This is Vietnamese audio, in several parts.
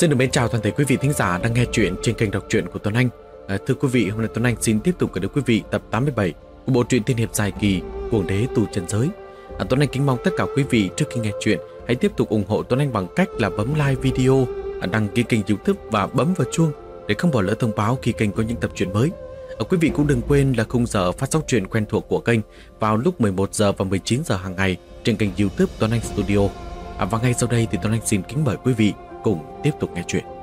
Xin được mến chào toàn thể quý vị thính giả đang nghe chuyện trên kênh đọc truyện của Tuấn Anh. Thưa quý vị, hôm nay Tuấn Anh xin tiếp tục gửi đến quý vị tập 87 của bộ truyện tiên hiệp dài kỳ Cuồng Đế Tu Chân Giới. Tuấn Anh kính mong tất cả quý vị trước khi nghe chuyện hãy tiếp tục ủng hộ Tuấn Anh bằng cách là bấm like video, đăng ký kênh YouTube và bấm vào chuông để không bỏ lỡ thông báo khi kênh có những tập truyện mới. Quý vị cũng đừng quên là khung giờ phát sóng truyện quen thuộc của kênh vào lúc 11 giờ và 19 giờ hàng ngày trên kênh YouTube Tuấn Anh Studio. Và ngay sau đây thì Tuấn Anh xin kính mời quý vị cùng tiếp tục nghe chuyện.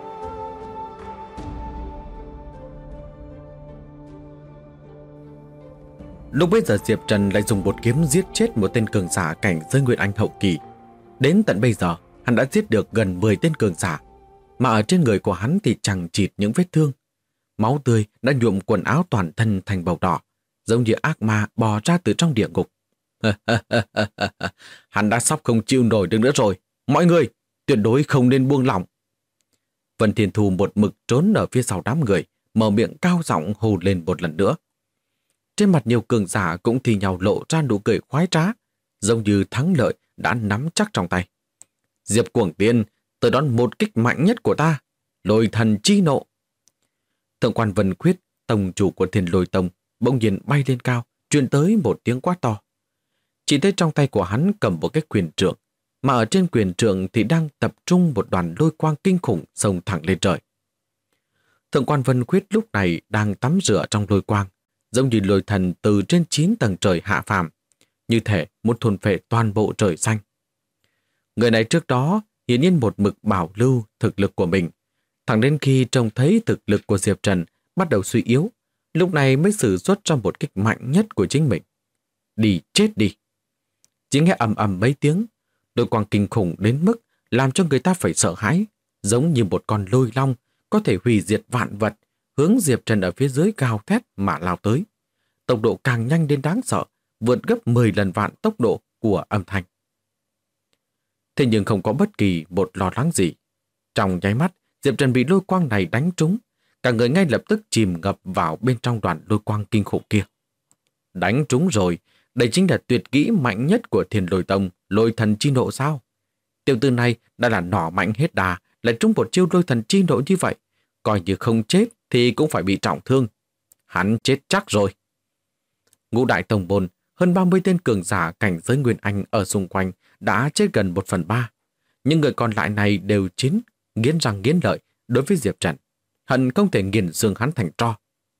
Lúc bấy giờ Diệp Trần lại dùng bột kiếm giết chết một tên cường giả cảnh giới Nguyên Anh hậu kỳ. Đến tận bây giờ, hắn đã giết được gần 10 tên cường giả, mà ở trên người của hắn thì chằng chịt những vết thương. Máu tươi đã nhuộm quần áo toàn thân thành màu đỏ, giống như ác ma bò ra từ trong địa ngục. Hắn đã sắp không chịu nổi được nữa rồi. Mọi người, tuyệt đối không nên buông lỏng. Vân Thiên Thù một mực trốn ở phía sau đám người, mở miệng cao giọng hô lên một lần nữa. Trên mặt nhiều cường giả cũng thì nhau lộ ra nụ cười khoái trá, giống như thắng lợi đã nắm chắc trong tay. Diệp Cuồng Tiên, tới đón một kích mạnh nhất của ta, Lôi Thần Chi Nộ. Thượng quan Vân Khuyết, tông chủ của Thiên Lôi Tông, bỗng nhiên bay lên cao, truyền tới một tiếng quát to. Chỉ thấy trong tay của hắn cầm một cái quyền trượng, mà ở trên quyền trượng thì đang tập trung một đoàn lôi quang kinh khủng xông thẳng lên trời. Thượng quan Vân Khuyết lúc này đang tắm rửa trong lôi quang, giống như lôi thần từ trên 9 tầng trời hạ phàm, như thể muốn thôn phệ toàn bộ trời xanh. Người này trước đó hiển nhiên một mực bảo lưu thực lực của mình, thẳng đến khi trông thấy thực lực của Diệp Trần bắt đầu suy yếu, lúc này mới sử xuất ra một kích mạnh nhất của chính mình. Đi chết đi! Chỉ nghe ầm ầm mấy tiếng, lôi quang kinh khủng đến mức làm cho người ta phải sợ hãi, giống như một con lôi long có thể hủy diệt vạn vật, hướng Diệp Trần ở phía dưới gào thét mà lao tới. Tốc độ càng nhanh đến đáng sợ, vượt gấp 10 lần vạn tốc độ của âm thanh. Thế nhưng không có bất kỳ một lo lắng gì. Trong nháy mắt, Diệp Trần bị lôi quang này đánh trúng, cả người ngay lập tức chìm ngập vào bên trong đoàn lôi quang kinh khủng kia. Đánh trúng rồi, đây chính là tuyệt kỹ mạnh nhất của Thiên Lôi Tông, Lôi Thần Chi Nộ sao? Tiểu tử này đã là nỏ mạnh hết đà, lại trúng một chiêu Lôi Thần Chi Nộ như vậy, coi như không chết thì cũng phải bị trọng thương. Hắn chết chắc rồi. Ngũ đại tông môn, hơn 30 tên cường giả cảnh giới Nguyên Anh ở xung quanh đã chết gần 1/3. Nhưng người còn lại này đều nghiến răng nghiến lợi đối với Diệp Trần, hận không thể nghiền xương hắn thành tro.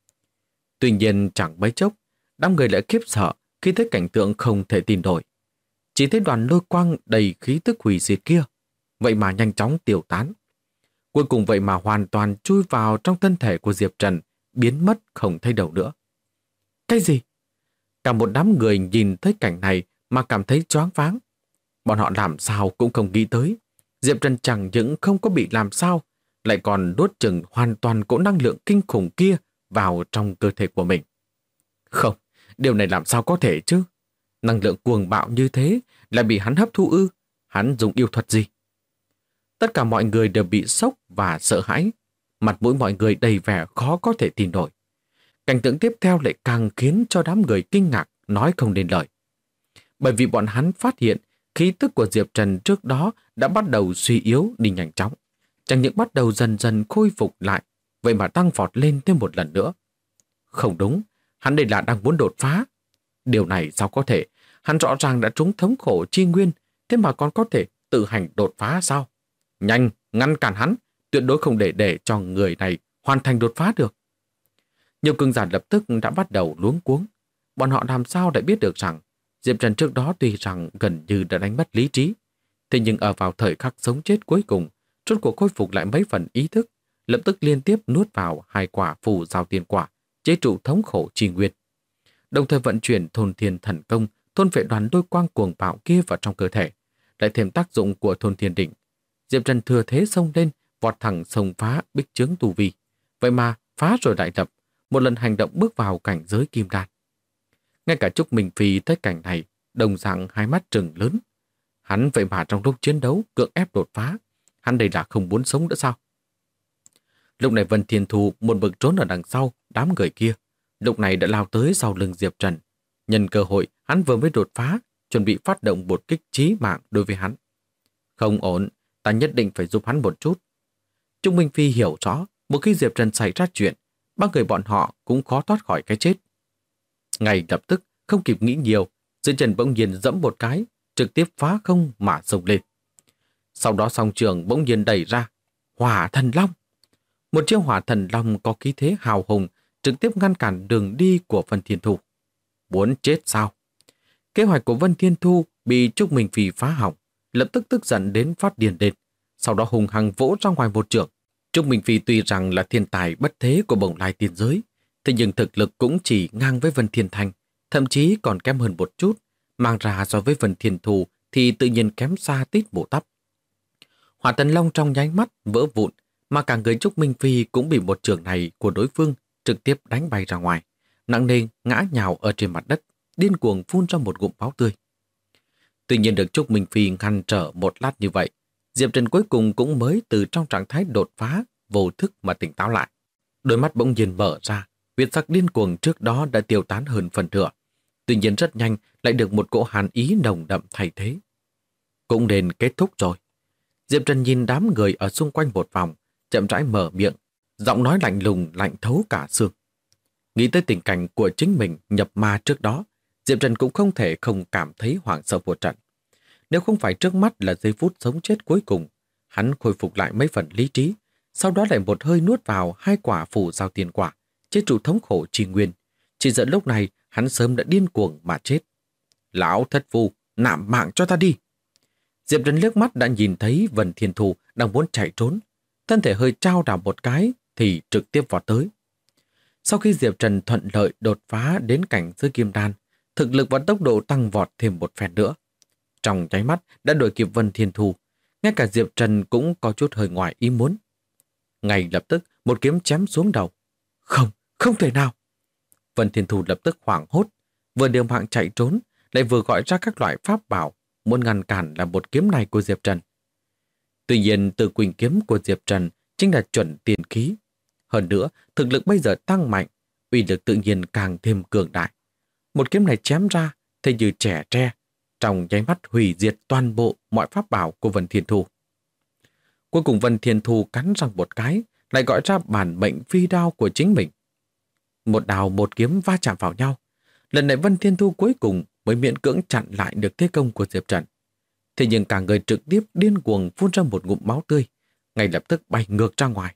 Tuy nhiên chẳng mấy chốc, đám người lại khiếp sợ khi thấy cảnh tượng không thể tin nổi. Chỉ thấy đoàn lôi quang đầy khí tức hủy diệt kia, vậy mà nhanh chóng tiêu tán. Cuối cùng vậy mà hoàn toàn chui vào trong thân thể của Diệp Trần, biến mất không thấy đâu nữa. Cái gì? Cả một đám người nhìn thấy cảnh này mà cảm thấy choáng váng. Bọn họ làm sao cũng không nghĩ tới. Diệp Trần chẳng những không có bị làm sao, lại còn đốt chừng hoàn toàn cỗ năng lượng kinh khủng kia vào trong cơ thể của mình. Không, điều này làm sao có thể chứ? Năng lượng cuồng bạo như thế lại bị hắn hấp thu ư? Hắn dùng yêu thuật gì? Tất cả mọi người đều bị sốc và sợ hãi. Mặt mũi mọi người đầy vẻ khó có thể tin nổi. Cảnh tượng tiếp theo lại càng khiến cho đám người kinh ngạc nói không nên lời. Bởi vì bọn hắn phát hiện khí tức của Diệp Trần trước đó đã bắt đầu suy yếu đi nhanh chóng. Chẳng những bắt đầu dần dần khôi phục lại, vậy mà tăng vọt lên thêm một lần nữa. Không đúng, hắn đây là đang muốn đột phá. Điều này sao có thể? Hắn rõ ràng đã trúng thống khổ chi nguyên, thế mà còn có thể tự hành đột phá sao? Nhanh, ngăn cản hắn, tuyệt đối không để cho người này hoàn thành đột phá được. Nhiều cường giả lập tức đã bắt đầu luống cuống. Bọn họ làm sao để biết được rằng Diệp Trần trước đó tuy rằng gần như đã đánh mất lý trí, thế nhưng ở vào thời khắc sống chết cuối cùng, rốt cuộc khôi phục lại mấy phần ý thức, lập tức liên tiếp nuốt vào 2 quả phù giao tiên quả, chế trụ thống khổ chi nguyên. Đồng thời vận chuyển thôn thiên thần công, thôn vệ đoàn lôi quang cuồng bạo kia vào trong cơ thể, lại thêm tác dụng của thôn thiên đỉnh. Diệp Trần thừa thế xông lên, vọt thẳng xông phá bích chướng tu vi. Vậy mà phá rồi lại lập, một lần hành động bước vào cảnh giới kim đan. Ngay cả Trúc Minh Phi thấy cảnh này, đồng dạng hai mắt trừng lớn. Hắn vậy mà trong lúc chiến đấu cưỡng ép đột phá, hắn đây là không muốn sống nữa sao? Lúc này Vân Thiên Thù một mực trốn ở đằng sau đám người kia, lúc này đã lao tới sau lưng Diệp Trần. Nhân cơ hội hắn vừa mới đột phá, chuẩn bị phát động một kích chí mạng đối với hắn. Không ổn, ta nhất định phải giúp hắn một chút. Trúc Minh Phi hiểu rõ, một khi Diệp Trần xảy ra chuyện, ba người bọn họ cũng khó thoát khỏi cái chết. Ngay lập tức, không kịp nghĩ nhiều, Diệp Trần bỗng nhiên giẫm một cái, trực tiếp phá không mà xông lên. Sau đó song trường bỗng nhiên đẩy ra, Hỏa Thần Long. Một chiêu Hỏa Thần Long có khí thế hào hùng, trực tiếp ngăn cản đường đi của Vân Thiên Thu. Muốn chết sao? Kế hoạch của Vân Thiên Thu bị Trúc Minh Phi phá hỏng, lập tức tức giận đến phát điên lên, sau đó hùng hăng vỗ ra ngoài một chưởng. Trúc Minh Phi tuy rằng là thiên tài bất thế của Bồng Lai tiên giới, thế nhưng thực lực cũng chỉ ngang với Vân Thiên Thanh, thậm chí còn kém hơn một chút, mang ra so với Vân Thiên Thu thì tự nhiên kém xa tít bộ tắp. Hỏa Thần Long trong nháy mắt vỡ vụn, mà cả người Trúc Minh Phi cũng bị một chưởng này của đối phương trực tiếp đánh bay ra ngoài, nặng nề ngã nhào ở trên mặt đất, điên cuồng phun ra một ngụm máu tươi. Tuy nhiên được Trúc Minh Phi ngăn trở một lát như vậy, Diệp Trần cuối cùng cũng mới từ trong trạng thái đột phá, vô thức mà tỉnh táo lại. Đôi mắt bỗng nhiên mở ra, huyết sắc điên cuồng trước đó đã tiêu tán hơn phần nửa. Tuy nhiên rất nhanh lại được một cỗ hàn ý nồng đậm thay thế. Cũng nên kết thúc rồi. Diệp Trần nhìn đám người ở xung quanh một vòng, chậm rãi mở miệng, giọng nói lạnh lùng lạnh thấu cả xương. Nghĩ tới tình cảnh của chính mình nhập ma trước đó, Diệp Trần cũng không thể không cảm thấy hoảng sợ một trận. Nếu không phải trước mắt là giây phút sống chết cuối cùng, hắn khôi phục lại mấy phần lý trí, sau đó lại một hơi nuốt vào 2 quả phù giao tiên quả, chế trụ thống khổ trì nguyên. Chỉ giận lúc này hắn sớm đã điên cuồng mà chết. Lão thất phu, nạp mạng cho ta đi. Diệp Trần liếc mắt đã nhìn thấy Vân Thiên Thu đang muốn chạy trốn, thân thể hơi trao đảo một cái thì trực tiếp vọt tới. Sau khi Diệp Trần thuận lợi đột phá đến cảnh giới kim đan, thực lực và tốc độ tăng vọt thêm một phen nữa. Trong nháy mắt đã đuổi kịp Vân Thiên Thu, ngay cả Diệp Trần cũng có chút hơi ngoài ý muốn. Ngay lập tức một kiếm chém xuống đầu. Không, không thể nào. Vân Thiên Thu lập tức hoảng hốt, vừa điều mạng chạy trốn, lại vừa gọi ra các loại pháp bảo, muốn ngăn cản là một kiếm này của Diệp Trần. Tuy nhiên từ quỳnh kiếm của Diệp Trần chính là chuẩn tiền khí. Hơn nữa, thực lực bây giờ tăng mạnh, uy lực tự nhiên càng thêm cường đại. Một kiếm này chém ra, thế như trẻ tre, trong nháy mắt hủy diệt toàn bộ mọi pháp bảo của Vân Thiên Thu. Cuối cùng Vân Thiên Thu cắn răng một cái, lại gọi ra bản mệnh phi đao của chính mình. Một đao một kiếm va chạm vào nhau. Lần này Vân Thiên Thu cuối cùng mới miễn cưỡng chặn lại được thế công của Diệp Trần. Thế nhưng cả người trực tiếp điên cuồng phun ra một ngụm máu tươi, ngay lập tức bay ngược ra ngoài.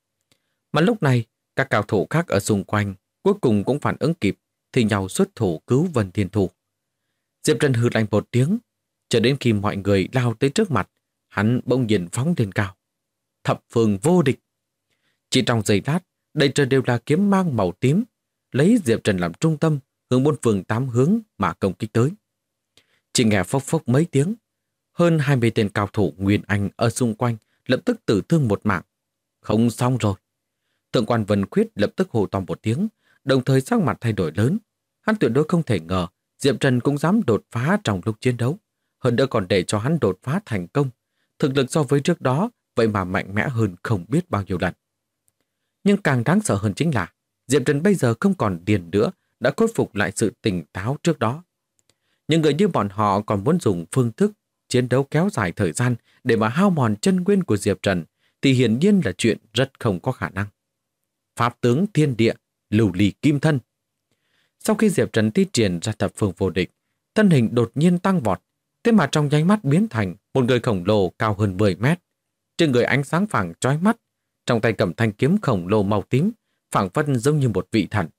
Mà lúc này, các cao thủ khác ở xung quanh cuối cùng cũng phản ứng kịp, thì nhau xuất thủ cứu Vân Thiên Thu. Diệp Trần hừ lạnh một tiếng, cho đến khi mọi người lao tới trước mặt, hắn bỗng nhiên phóng lên cao. Thập phương vô địch. Chỉ trong giây lát, đầy trời đều là kiếm mang màu tím, lấy Diệp Trần làm trung tâm, hướng 4 phương 8 hướng mà công kích tới. Chỉ nghe phốc phốc mấy tiếng, hơn 20 tên cao thủ Nguyên Anh ở xung quanh lập tức tử thương một mạng. Không xong rồi. Thượng quan Vân Khuyết lập tức hô to một tiếng, đồng thời sắc mặt thay đổi lớn. Hắn tuyệt đối không thể ngờ Diệp Trần cũng dám đột phá trong lúc chiến đấu, hơn nữa còn để cho hắn đột phá thành công. Thực lực so với trước đó vậy mà mạnh mẽ hơn không biết bao nhiêu lần. Nhưng càng đáng sợ hơn chính là Diệp Trần bây giờ không còn điên nữa, đã khôi phục lại sự tỉnh táo trước đó. Những người như bọn họ còn muốn dùng phương thức chiến đấu kéo dài thời gian để mà hao mòn chân nguyên của Diệp Trần thì hiển nhiên là chuyện rất không có khả năng. Pháp tướng thiên địa, lưu ly kim thân. Sau khi Diệp Trần thi triển ra thập phương vô địch, thân hình đột nhiên tăng vọt, thế mà trong nháy mắt biến thành một người khổng lồ cao hơn 10 mét. Trên người ánh sáng phẳng chói mắt, trong tay cầm thanh kiếm khổng lồ màu tím, phảng phất giống như một vị thần.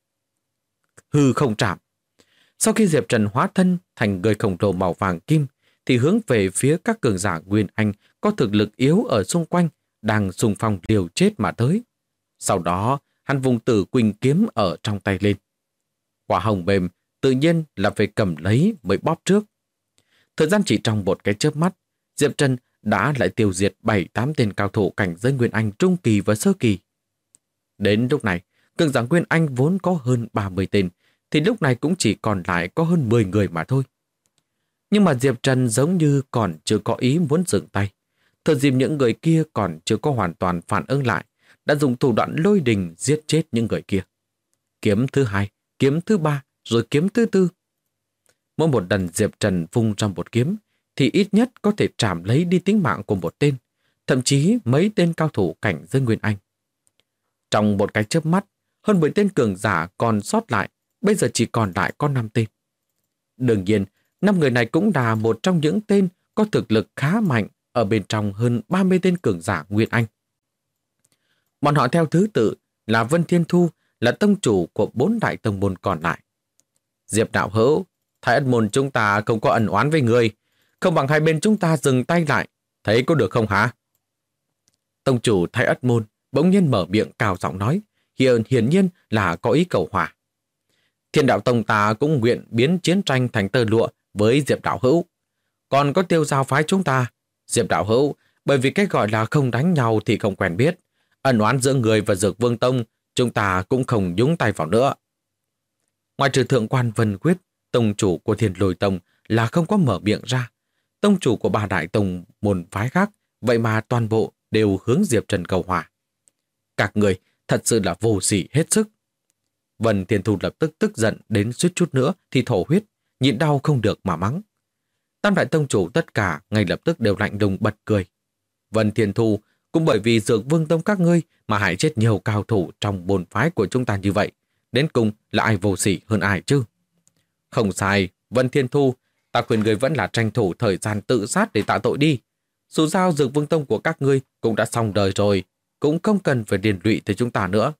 Hư không chạm. Sau khi Diệp Trần hóa thân thành người khổng lồ màu vàng kim, thì hướng về phía các cường giả Nguyên Anh có thực lực yếu ở xung quanh, đang xung phong liều chết mà tới. Sau đó, hắn vùng tử quỳnh kiếm ở trong tay lên. Quả hồng mềm, tự nhiên là phải cầm lấy mới bóp trước. Thời gian chỉ trong một cái chớp mắt, Diệp Trần đã lại tiêu diệt 7-8 tên cao thủ cảnh giới Nguyên Anh trung kỳ và sơ kỳ. Đến lúc này, cường giả Nguyên Anh vốn có hơn 30 tên, thì lúc này cũng chỉ còn lại có hơn 10 người mà thôi. Nhưng mà Diệp Trần giống như còn chưa có ý muốn dừng tay. Thời dịp những người kia còn chưa có hoàn toàn phản ứng lại, đã dùng thủ đoạn lôi đình giết chết những người kia. Kiếm thứ 2, kiếm thứ 3, rồi kiếm thứ 4. Mỗi một lần Diệp Trần vung trong một kiếm, thì ít nhất có thể trảm lấy đi tính mạng của một tên, thậm chí mấy tên cao thủ cảnh giới Nguyên Anh. Trong một cái chớp mắt, hơn 10 tên cường giả còn sót lại, bây giờ chỉ còn lại có 5 tên. Đương nhiên, 5 người này cũng là một trong những tên có thực lực khá mạnh ở bên trong hơn 30 tên cường giả Nguyên Anh. Bọn họ theo thứ tự là Vân Thiên Thu, là tông chủ của 4 đại tông môn còn lại. Diệp đạo hữu, Thái Ất môn chúng ta không có ẩn oán với người, không bằng hai bên chúng ta dừng tay lại, thấy có được không hả? Tông chủ Thái Ất môn bỗng nhiên mở miệng cao giọng nói, hiển nhiên là có ý cầu hòa. Thiên đạo tông ta cũng nguyện biến chiến tranh thành tơ lụa với Diệp đạo hữu. Còn có Tiêu Giao phái chúng ta, Diệp đạo hữu, bởi vì cái gọi là không đánh nhau thì không quen biết, ẩn oán giữa người và Dược Vương Tông, chúng ta cũng không nhúng tay vào nữa. Ngoài trừ thượng quan Vân Quyết, tông chủ của Thiên Lôi Tông là không có mở miệng ra. Tông chủ của 3 đại tông môn phái khác, vậy mà toàn bộ đều hướng Diệp Trần cầu hòa. Các người thật sự là vô sỉ hết sức. Vân Thiên Thu lập tức tức giận đến suýt chút nữa thì thổ huyết, nhịn đau không được mà mắng. Tam đại tông chủ tất cả ngay lập tức đều lạnh lùng bật cười. Vân Thiên Thu cũng bởi vì Dược Vương Tông các ngươi mà hại chết nhiều cao thủ trong môn phái của chúng ta như vậy. Đến cùng là ai vô sỉ hơn ai chứ? Không sai, Vân Thiên Thu, ta khuyên người vẫn là tranh thủ thời gian tự sát để tạ tội đi. Dù sao Dược Vương Tông của các ngươi cũng đã xong đời rồi, cũng không cần phải liên lụy tới chúng ta nữa.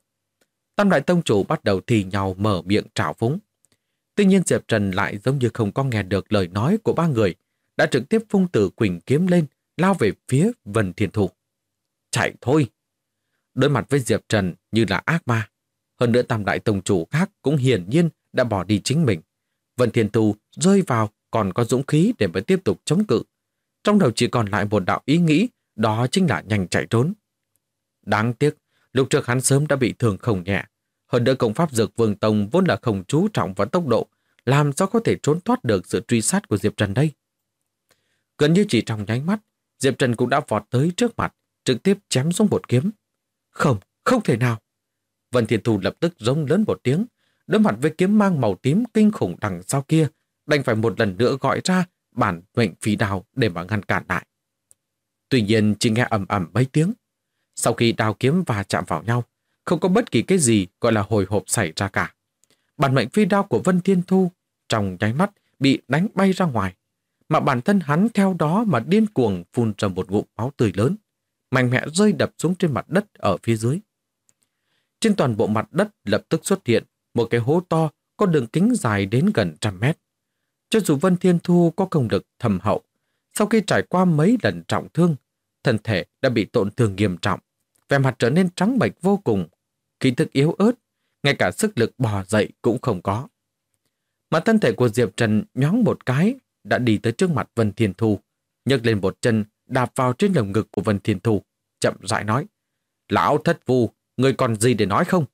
Tam đại tông chủ bắt đầu thì nhau mở miệng trào phúng. Tuy nhiên Diệp Trần lại giống như không có nghe được lời nói của 3 người, đã trực tiếp vung Tử Quỳnh kiếm lên, lao về phía Vân Thiên Thu. Chạy thôi! Đối mặt với Diệp Trần như là ác ma. Hơn nữa tam đại tông chủ khác cũng hiển nhiên đã bỏ đi chính mình. Vân Thiên Thu rơi vào còn có dũng khí để mới tiếp tục chống cự. Trong đầu chỉ còn lại một đạo ý nghĩ, đó chính là nhanh chạy trốn. Đáng tiếc, lúc trước hắn sớm đã bị thương không nhẹ. Hơn nữa công pháp Dược Vương Tông vốn là không chú trọng vào tốc độ, làm sao có thể trốn thoát được sự truy sát của Diệp Trần đây? Gần như chỉ trong nháy mắt, Diệp Trần cũng đã vọt tới trước mặt, trực tiếp chém xuống một kiếm. Không, không thể nào! Vân Thiên Thu lập tức rống lớn một tiếng, đối mặt với kiếm mang màu tím kinh khủng đằng sau kia, đành phải một lần nữa gọi ra bản mệnh phi đao để mà ngăn cản lại. Tuy nhiên chỉ nghe ầm ầm mấy tiếng. Sau khi đao kiếm va chạm vào nhau, không có bất kỳ cái gì gọi là hồi hộp xảy ra cả. Bản mệnh phi đao của Vân Thiên Thu trong nháy mắt bị đánh bay ra ngoài, mà bản thân hắn theo đó mà điên cuồng phun ra một ngụm máu tươi lớn, mạnh mẽ rơi đập xuống trên mặt đất ở phía dưới. Trên toàn bộ mặt đất lập tức xuất hiện một cái hố to có đường kính dài đến gần 100 mét. Cho dù Vân Thiên Thu có công lực thâm hậu, sau khi trải qua mấy lần trọng thương, thân thể đã bị tổn thương nghiêm trọng, vẻ mặt trở nên trắng bệch vô cùng, khí thức yếu ớt, ngay cả sức lực bò dậy cũng không có. Mà thân thể của Diệp Trần nhoáng một cái, đã đi tới trước mặt Vân Thiên Thu, nhấc lên một chân đạp vào trên lồng ngực của Vân Thiên Thu, chậm rãi nói: Lão thất phu, ngươi còn gì để nói không?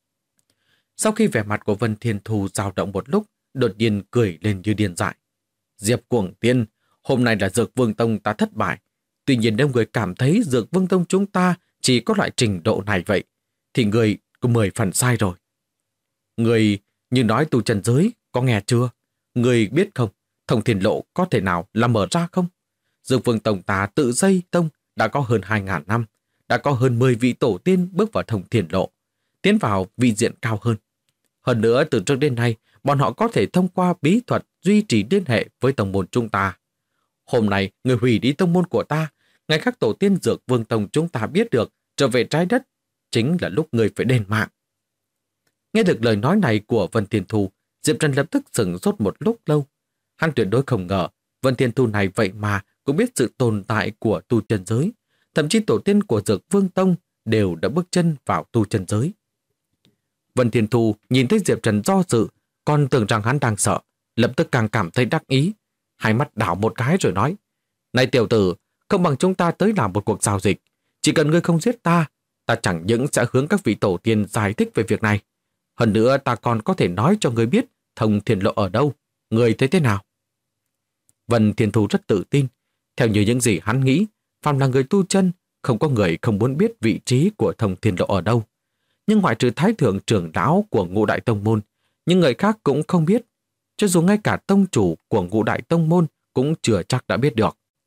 Sau khi vẻ mặt của Vân Thiên Thu dao động một lúc, đột nhiên cười lên như điên dại. Diệp Cuồng Tiên, hôm nay là Dược Vương Tông ta thất bại. Tuy nhiên nếu người cảm thấy Dược Vương Tông chúng ta chỉ có loại trình độ này vậy, thì người có 10 phần sai rồi. Người như nói tu chân giới, có nghe chưa? Người biết không, Thông Thiên Lộ có thể nào là mở ra không? Dược Vương Tông ta tự xây tông đã có hơn 2.000 năm, đã có hơn 10 vị tổ tiên bước vào Thông Thiên Lộ, tiến vào vị diện cao hơn. Hơn nữa, từ trước đến nay, bọn họ có thể thông qua bí thuật duy trì liên hệ với tông môn chúng ta. Hôm nay, người hủy đi tông môn của ta, ngày khác tổ tiên Dược Vương Tông chúng ta biết được trở về trái đất, chính là lúc người phải đền mạng. Nghe được lời nói này của Vân Thiên Thu, Diệp Trần lập tức sửng sốt một lúc lâu. Hắn tuyệt đối không ngờ Vân Thiên Thu này vậy mà cũng biết sự tồn tại của tu chân giới. Thậm chí tổ tiên của Dược Vương Tông đều đã bước chân vào tu chân giới. Vân Thiên Thu nhìn thấy Diệp Trần do dự, còn tưởng rằng hắn đang sợ, lập tức càng cảm thấy đắc ý. Hai mắt đảo một cái rồi nói: Này tiểu tử, không bằng chúng ta tới làm một cuộc giao dịch. Chỉ cần ngươi không giết ta, ta chẳng những sẽ hướng các vị tổ tiên giải thích về việc này. Hơn nữa ta còn có thể nói cho ngươi biết Thông Thiên Lộ ở đâu. Ngươi thấy thế nào? Vân Thiên Thu rất tự tin. Theo như những gì hắn nghĩ, phàm là người tu chân, không có người không muốn biết vị trí của Thông Thiên Lộ ở đâu. Nhưng ngoại trừ Thái Thượng trưởng lão của Ngũ Đại Tông Môn, những người khác cũng không biết. Cho dù ngay cả tông chủ của Ngũ Đại Tông Môn cũng chưa chắc đã biết được.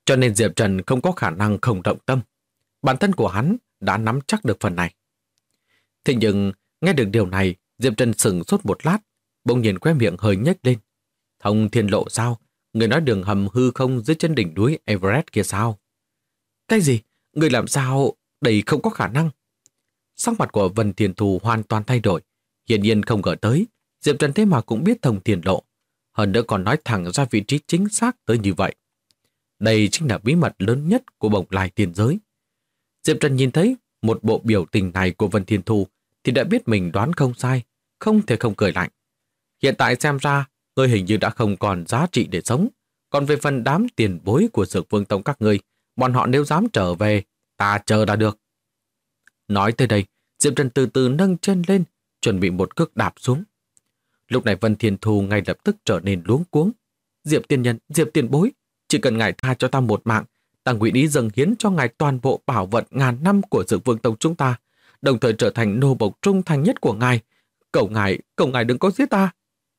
Cho nên Diệp Trần không có khả năng không động tâm. Bản thân của hắn đã nắm chắc được phần này. Thế nhưng, nghe được điều này, Diệp Trần sững sốt một lát, bỗng nhiên khóe miệng hơi nhếch lên. Thông thiên lộ sao? Người nói đường hầm hư không dưới chân đỉnh núi Everest kia sao? Cái gì? Người làm sao? Đây không có khả năng. Sắc mặt của Vân Thiên Thù hoàn toàn thay đổi. Hiển nhiên không ngờ tới, Diệp Trần thế mà cũng biết thông thiên lộ. Hơn nữa còn nói thẳng ra vị trí chính xác tới như vậy. Đây chính là bí mật lớn nhất của bồng lai tiên giới. Diệp Trần nhìn thấy một bộ biểu tình này của Vân Thiên Thù thì đã biết mình đoán không sai, không thể không cười lạnh. Hiện tại xem ra, ngươi hình như đã không còn giá trị để sống. Còn về phần đám tiền bối của Dược Vương Tông các ngươi, bọn họ nếu dám trở về, ta chờ đã được. Nói tới đây, Diệp Trần từ từ nâng chân lên, chuẩn bị một cước đạp xuống. Lúc này Vân Thiên Thù ngay lập tức trở nên luống cuống. Diệp tiên nhân, Diệp tiền bối, chỉ cần ngài tha cho ta một mạng, ta nguyện ý dâng hiến cho ngài toàn bộ bảo vật ngàn năm của Dược Vương Tông chúng ta, đồng thời trở thành nô bộc trung thành nhất của ngài. Cầu ngài đừng có giết ta.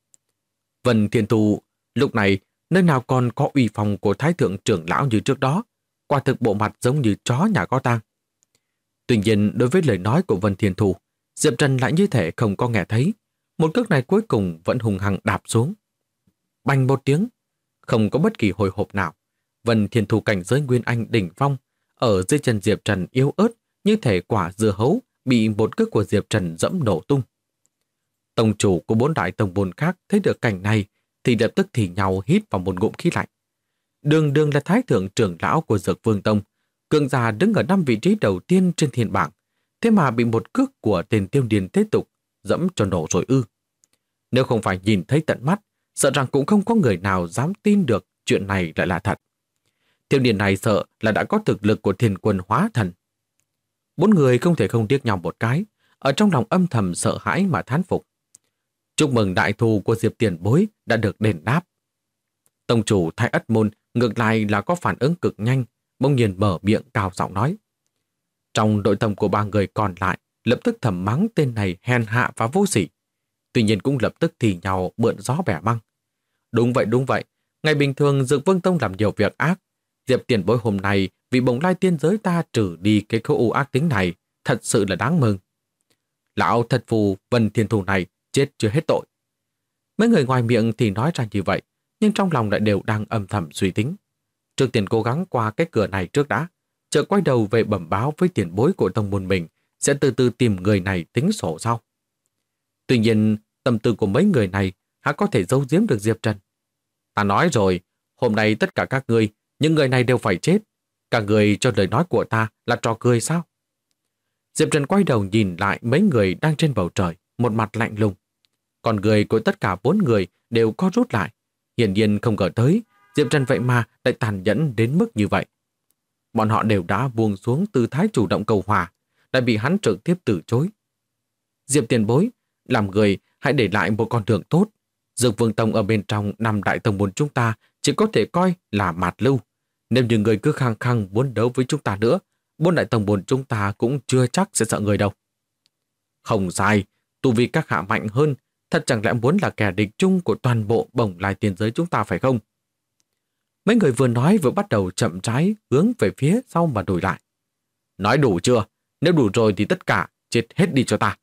Vân Thiên Thù lúc này nơi nào còn có uy phong của Thái thượng trưởng lão như trước đó, quả thực bộ mặt giống như chó nhà có tang. Tuy nhiên đối với lời nói của Vân Thiên Thù, Diệp Trần lại như thể không có nghe thấy. Một cước này cuối cùng vẫn hùng hăng đạp xuống. Bành một tiếng, không có bất kỳ hồi hộp nào. Vân Thiên Thù cảnh giới Nguyên Anh đỉnh phong, ở dưới chân Diệp Trần yếu ớt như thể quả dưa hấu bị một cước của Diệp Trần dẫm nổ tung. Tông chủ của 4 đại tông môn khác thấy được cảnh này thì lập tức thì nhau hít vào một ngụm khí lạnh. Đường đường là Thái thượng trưởng lão của Dược Vương Tông, cường giả đứng ở 5 vị trí đầu tiên trên thiên bảng, thế mà bị một cước của tên Tiêu Điền thế tục dẫm cho nổ rồi ư. Nếu không phải nhìn thấy tận mắt, sợ rằng cũng không có người nào dám tin được chuyện này lại là thật. Tiêu Điền này sợ là đã có thực lực của Thiên Quân hóa thần. 4 người không thể không điếc nhau một cái, ở trong lòng âm thầm sợ hãi mà thán phục. Chúc mừng đại thù của Diệp tiền bối đã được đền đáp. Tông chủ Thái Ất Môn ngược lại là có phản ứng cực nhanh, bỗng nhiên mở miệng cao giọng nói. Trong nội tâm của 3 người còn lại lập tức thầm mắng tên này hèn hạ và vô sỉ. Tuy nhiên cũng lập tức thì nhau mượn gió bẻ măng. Đúng vậy. Ngày bình thường Dược Vương Tông làm nhiều việc ác. Diệp tiền bối hôm nay vì bồng lai tiên giới ta trừ đi cái khối u ác tính này, thật sự là đáng mừng. Lão thật phù Vân Thiên Thù này chết chưa hết tội. Mấy người ngoài miệng thì nói ra như vậy, nhưng trong lòng lại đều đang âm thầm suy tính. Trước tiên cố gắng qua cái cửa này trước đã, chợt quay đầu về bẩm báo với tiền bối của tông môn mình, sẽ từ từ tìm người này tính sổ sau. Tuy nhiên, tâm tư của mấy người này há có thể giấu giếm được Diệp Trần. Ta nói rồi, hôm nay tất cả các ngươi, những người này đều phải chết. Cả người cho lời nói của ta là trò cười sao? Diệp Trần quay đầu nhìn lại mấy người đang trên bầu trời, một mặt lạnh lùng. Còn người của tất cả 4 người đều co rút lại. Hiển nhiên không ngờ tới, Diệp Trần vậy mà lại tàn nhẫn đến mức như vậy. Bọn họ đều đã buông xuống tư thái chủ động cầu hòa, lại bị hắn trực tiếp từ chối. Diệp tiền bối, làm người hãy để lại một con đường tốt. Dược Vương Tông ở bên trong 5 đại tông môn chúng ta chỉ có thể coi là mạt lưu. Nếu như người cứ khăng khăng muốn đấu với chúng ta nữa, 4 đại tông môn chúng ta cũng chưa chắc sẽ sợ người đâu. Không sai, tu vi các hạ mạnh hơn, thật chẳng lẽ muốn là kẻ địch chung của toàn bộ bồng lai tiên giới chúng ta phải không? Mấy người vừa nói vừa bắt đầu chậm rãi hướng về phía sau mà đổi lại. Nói đủ chưa? Nếu đủ rồi thì tất cả chết hết đi cho ta.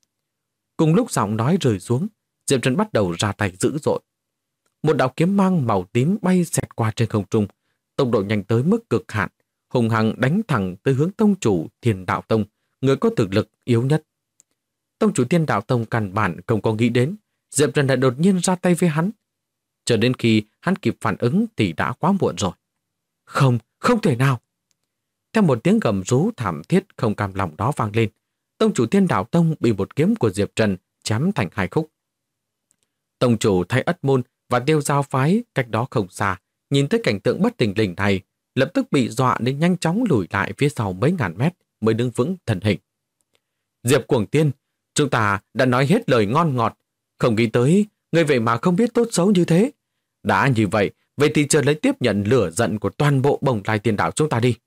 Cùng lúc giọng nói rơi xuống, Diệp Trần bắt đầu ra tay dữ dội. Một đạo kiếm mang màu tím bay xẹt qua trên không trung, tốc độ nhanh tới mức cực hạn, hùng hăng đánh thẳng tới hướng tông chủ Thiên Đạo Tông, người có thực lực yếu nhất. Tông chủ Thiên Đạo Tông căn bản không có nghĩ đến, Diệp Trần lại đột nhiên ra tay với hắn. Cho đến khi hắn kịp phản ứng thì đã quá muộn rồi. Không thể nào. Theo một tiếng gầm rú thảm thiết không cam lòng đó vang lên, tông chủ Thiên Đạo Tông bị một kiếm của Diệp Trần chém thành 2 khúc. Tông chủ Thái Ất Môn và Tiêu Giao Phái cách đó không xa, nhìn thấy cảnh tượng bất thình lình này, lập tức bị dọa đến nhanh chóng lùi lại phía sau mấy ngàn mét mới đứng vững thân hình. Diệp Cuồng Tiên, chúng ta đã nói hết lời ngon ngọt, không nghĩ tới người vậy mà không biết tốt xấu như thế. Đã như vậy thì chờ lấy tiếp nhận lửa giận của toàn bộ bồng lai tiên đạo chúng ta đi.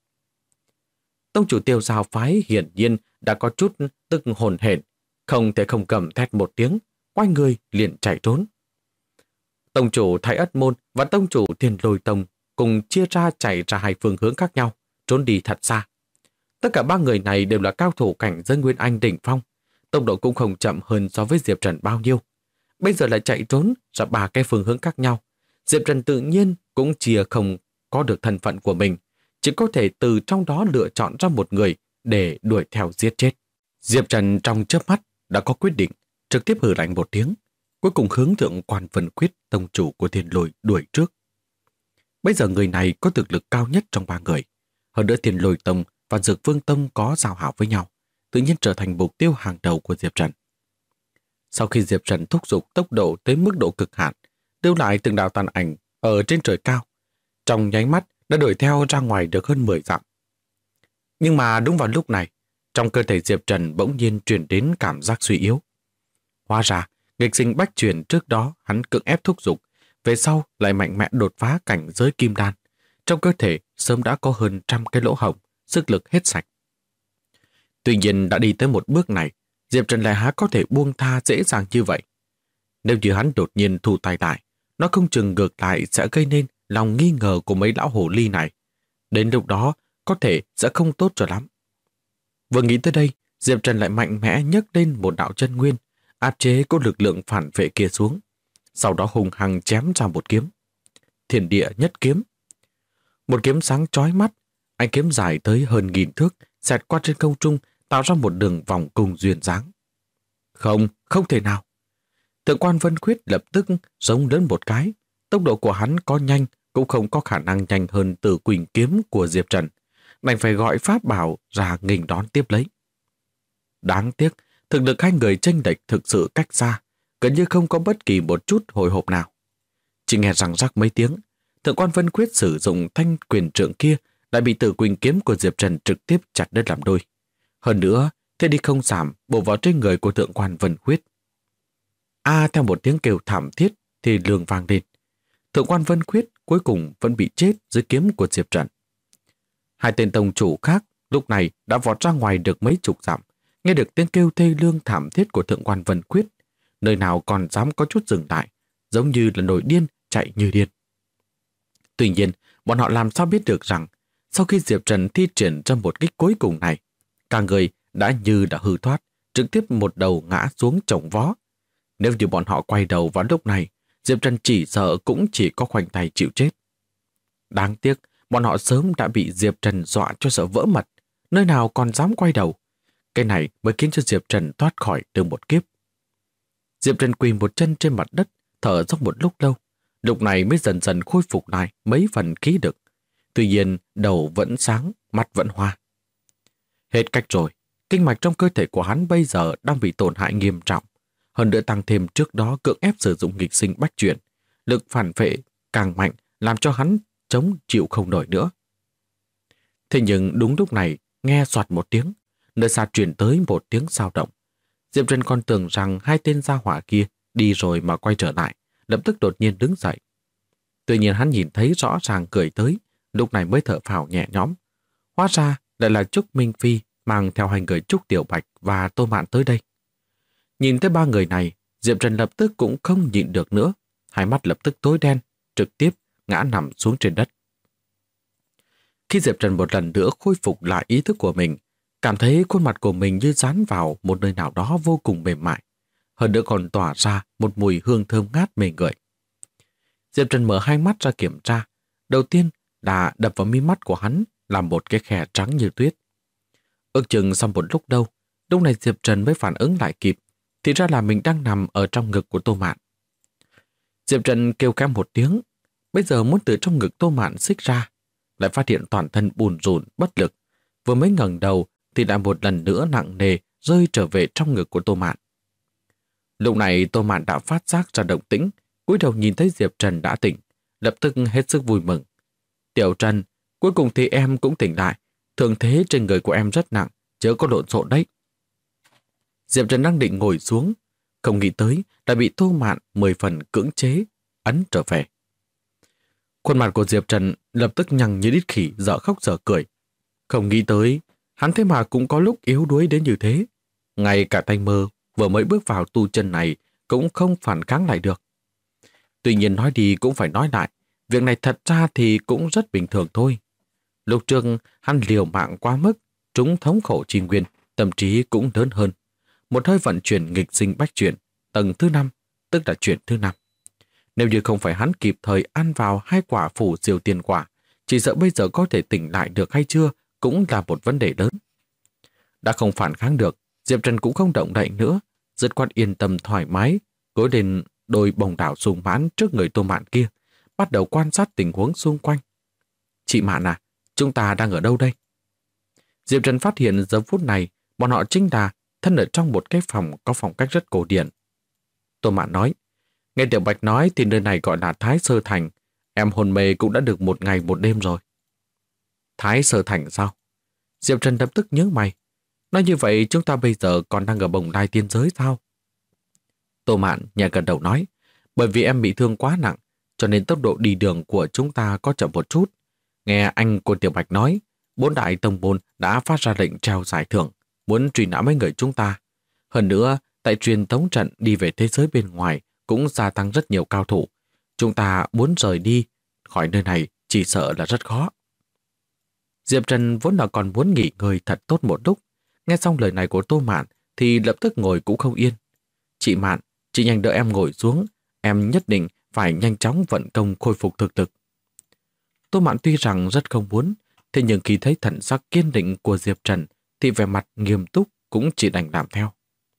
Tông chủ Tiêu Giao Phái hiển nhiên đã có chút tức hồn hển, không thể không cầm thét một tiếng, quay người liền chạy trốn. Tông chủ Thái Ất Môn và tông chủ Thiên Lôi Tông cùng chia ra chạy ra hai phương hướng khác nhau, trốn đi thật xa. Tất cả ba người này đều là cao thủ cảnh giới Nguyên Anh đỉnh phong, tốc độ cũng không chậm hơn so với Diệp Trần bao nhiêu. Bây giờ lại chạy trốn ra ba cái phương hướng khác nhau. Diệp Trần tự nhiên cũng chia không có được thân phận của mình, chỉ có thể từ trong đó lựa chọn ra một người để đuổi theo giết chết. Diệp Trần trong chớp mắt đã có quyết định, trực tiếp hừ lạnh một tiếng, cuối cùng hướng Thượng Quan Vân Quyết, tông chủ của Thiên Lôi, đuổi trước. Bây giờ người này có thực lực cao nhất trong ba người. Hơn nữa Thiên Lôi Tông và Dược Vương Tông có giao hảo với nhau, tự nhiên trở thành mục tiêu hàng đầu của Diệp Trần. Sau khi Diệp Trần thúc giục tốc độ tới mức độ cực hạn, lưu lại từng đạo tàn ảnh ở trên trời cao, trong nháy mắt đã đuổi theo ra ngoài được hơn 10 dặm. Nhưng mà đúng vào lúc này, trong cơ thể Diệp Trần bỗng nhiên truyền đến cảm giác suy yếu. Hóa ra, nghịch sinh bách truyền trước đó hắn cưỡng ép thúc giục, về sau lại mạnh mẽ đột phá cảnh giới kim đan. Trong cơ thể sớm đã có hơn 100 cái lỗ hổng, sức lực hết sạch. Tuy nhiên đã đi tới một bước này, Diệp Trần lại há có thể buông tha dễ dàng như vậy. Nếu như hắn đột nhiên thu tay lại, nó không chừng ngược lại sẽ gây nên lòng nghi ngờ của mấy lão hồ ly này. Đến lúc đó, có thể sẽ không tốt cho lắm. Vừa nghĩ tới đây, Diệp Trần lại mạnh mẽ nhấc lên một đạo chân nguyên, áp chế cố lực lượng phản vệ kia xuống. Sau đó hùng hăng chém ra một kiếm. Thiên địa nhất kiếm. Một kiếm sáng chói mắt, ánh kiếm dài tới hơn 1000 thước, xẹt qua trên không trung, tạo ra một đường vòng cung duyên dáng. Không thể nào. Thượng Quan Vân Quyết lập tức giống lớn một cái. Tốc độ của hắn có nhanh, cũng không có khả năng nhanh hơn từ quỳnh kiếm của Diệp Trần. Đành phải gọi pháp bảo ra nghênh đón tiếp lấy. Đáng tiếc, thực lực hai người chênh lệch thực sự cách xa, gần như không có bất kỳ một chút hồi hộp nào. Chỉ nghe răng rắc mấy tiếng, Thượng Quan Vân Quyết sử dụng thanh quyền trượng kia lại bị tử quỳnh kiếm của Diệp Trần trực tiếp chặt đứt làm đôi. Hơn nữa, thế đi không giảm bổ vào trên người của Thượng Quan Vân Quyết. Theo một tiếng kêu thảm thiết thì lường vang lên. Thượng Quan Vân Quyết cuối cùng vẫn bị chết dưới kiếm của Diệp Trần. Hai tên tông chủ khác lúc này đã vọt ra ngoài được mấy chục dặm, nghe được tiếng kêu thê lương thảm thiết của Thượng Quan Vân Quyết, nơi nào còn dám có chút dừng lại, giống như là nổi điên chạy như điên. Tuy nhiên, bọn họ làm sao biết được rằng sau khi Diệp Trần thi triển ra một kích cuối cùng này, cả người đã hư thoát, trực tiếp một đầu ngã xuống chồng vó. Nếu như bọn họ quay đầu vào lúc này, Diệp Trần chỉ sợ cũng chỉ có khoanh tay chịu chết. Đáng tiếc, bọn họ sớm đã bị Diệp Trần dọa cho sợ vỡ mật, nơi nào còn dám quay đầu. Cái này mới khiến cho Diệp Trần thoát khỏi được một kiếp. Diệp Trần quỳ một chân trên mặt đất, thở dốc một lúc lâu, lúc này mới dần dần khôi phục lại mấy phần khí lực. Tuy nhiên, đầu vẫn sáng, mắt vẫn hoa. Hết cách rồi, kinh mạch trong cơ thể của hắn bây giờ đang bị tổn hại nghiêm trọng. Hơn nữa tăng thêm trước đó cưỡng ép sử dụng nghịch sinh bách chuyển, lực phản vệ càng mạnh làm cho hắn chống chịu không nổi nữa. Thế nhưng đúng lúc này, nghe soạt một tiếng, nơi xa truyền tới một tiếng dao động. Diệp Trần còn tưởng rằng hai tên gia hỏa kia đi rồi mà quay trở lại, lập tức đột nhiên đứng dậy. Tuy nhiên hắn nhìn thấy rõ ràng cười tới, lúc này mới thở phào nhẹ nhõm. Hóa ra lại là Trúc Minh Phi mang theo hai người Trúc Tiểu Bạch và Tô Mạn tới đây. Nhìn thấy ba người này, Diệp Trần lập tức cũng không nhịn được nữa, hai mắt lập tức tối đen, trực tiếp ngã nằm xuống trên đất. Khi Diệp Trần một lần nữa khôi phục lại ý thức của mình, cảm thấy khuôn mặt của mình như dán vào một nơi nào đó vô cùng mềm mại, hơn nữa còn tỏa ra một mùi hương thơm ngát mê người. Diệp Trần mở hai mắt ra kiểm tra, đầu tiên là đập vào mi mắt của hắn là một cái khe trắng như tuyết. Ước chừng sau một lúc đâu, lúc này Diệp Trần mới phản ứng lại kịp, thì ra là mình đang nằm ở trong ngực của Tô Mạn. Diệp Trần kêu kém một tiếng, bây giờ muốn từ trong ngực Tô Mạn xích ra, lại phát hiện toàn thân bùn rùn bất lực, vừa mới ngẩng đầu thì lại một lần nữa nặng nề rơi trở về trong ngực của Tô Mạn. Lúc này Tô Mạn đã phát giác ra động tĩnh, cúi đầu nhìn thấy Diệp Trần đã tỉnh, lập tức hết sức vui mừng. Tiểu Trần, cuối cùng thì em cũng tỉnh lại, thương thế trên người của em rất nặng, chớ có lộn xộn đấy. Diệp Trần đang định ngồi xuống, không nghĩ tới đã bị Tô Mạn 10 phần cưỡng chế, ấn trở về. Khuôn mặt của Diệp Trần lập tức nhăn như đít khỉ, dở khóc dở cười. Không nghĩ tới, hắn thế mà cũng có lúc yếu đuối đến như thế. Ngay cả Thanh Mơ vừa mới bước vào tu chân này cũng không phản kháng lại được. Tuy nhiên nói đi cũng phải nói lại, Việc này thật ra thì cũng rất bình thường thôi. Lúc trước hắn liều mạng quá mức, trúng thống khổ chi nguyên, tâm trí cũng lớn hơn. Một hơi vận chuyển nghịch sinh bách chuyển, tầng thứ 5, tức là chuyển thứ 5. Nếu như không phải hắn kịp thời ăn vào 2 quả phủ diều tiên quả, chỉ sợ bây giờ có thể tỉnh lại được hay chưa cũng là một vấn đề lớn. Đã không phản kháng được, Diệp Trần cũng không động đậy nữa, dứt khoát yên tâm thoải mái, gối lên đôi bồng đảo sung mãn trước người Tô Mạn kia, bắt đầu quan sát tình huống xung quanh. Chị Mạn à, chúng ta đang ở đâu đây? Diệp Trần phát hiện giờ phút này bọn họ chính là thân ở trong một cái phòng có phong cách rất cổ điển. Tô Mạn nói, nghe Tiểu Bạch nói thì nơi này gọi là Thái Sơ Thành, em hôn mê cũng đã được 1 ngày 1 đêm rồi. Thái Sơ Thành sao? Diệp Trần lập tức nhớ mày. Nói như vậy chúng ta bây giờ còn đang ở bồng lai tiên giới sao? Tô Mạn nhẹ gật đầu nói, bởi vì em bị thương quá nặng, cho nên tốc độ đi đường của chúng ta có chậm một chút. Nghe anh của Tiểu Bạch nói, 4 đại tông môn đã phát ra lệnh treo giải thưởng, muốn truy nã mấy người chúng ta. Hơn nữa, tại truyền tống trận đi về thế giới bên ngoài cũng gia tăng rất nhiều cao thủ. Chúng ta muốn rời đi khỏi nơi này chỉ sợ là rất khó. Diệp Trần vốn là còn muốn nghỉ ngơi thật tốt một lúc. Nghe xong lời này của Tô Mạn thì lập tức ngồi cũng không yên. Chị Mạn, chị nhanh đỡ em ngồi xuống. Em nhất định phải nhanh chóng vận công khôi phục thực lực. Tô Mạn tuy rằng rất không muốn, thế nhưng khi thấy thần sắc kiên định của Diệp Trần thì vẻ mặt nghiêm túc cũng chỉ đành làm theo.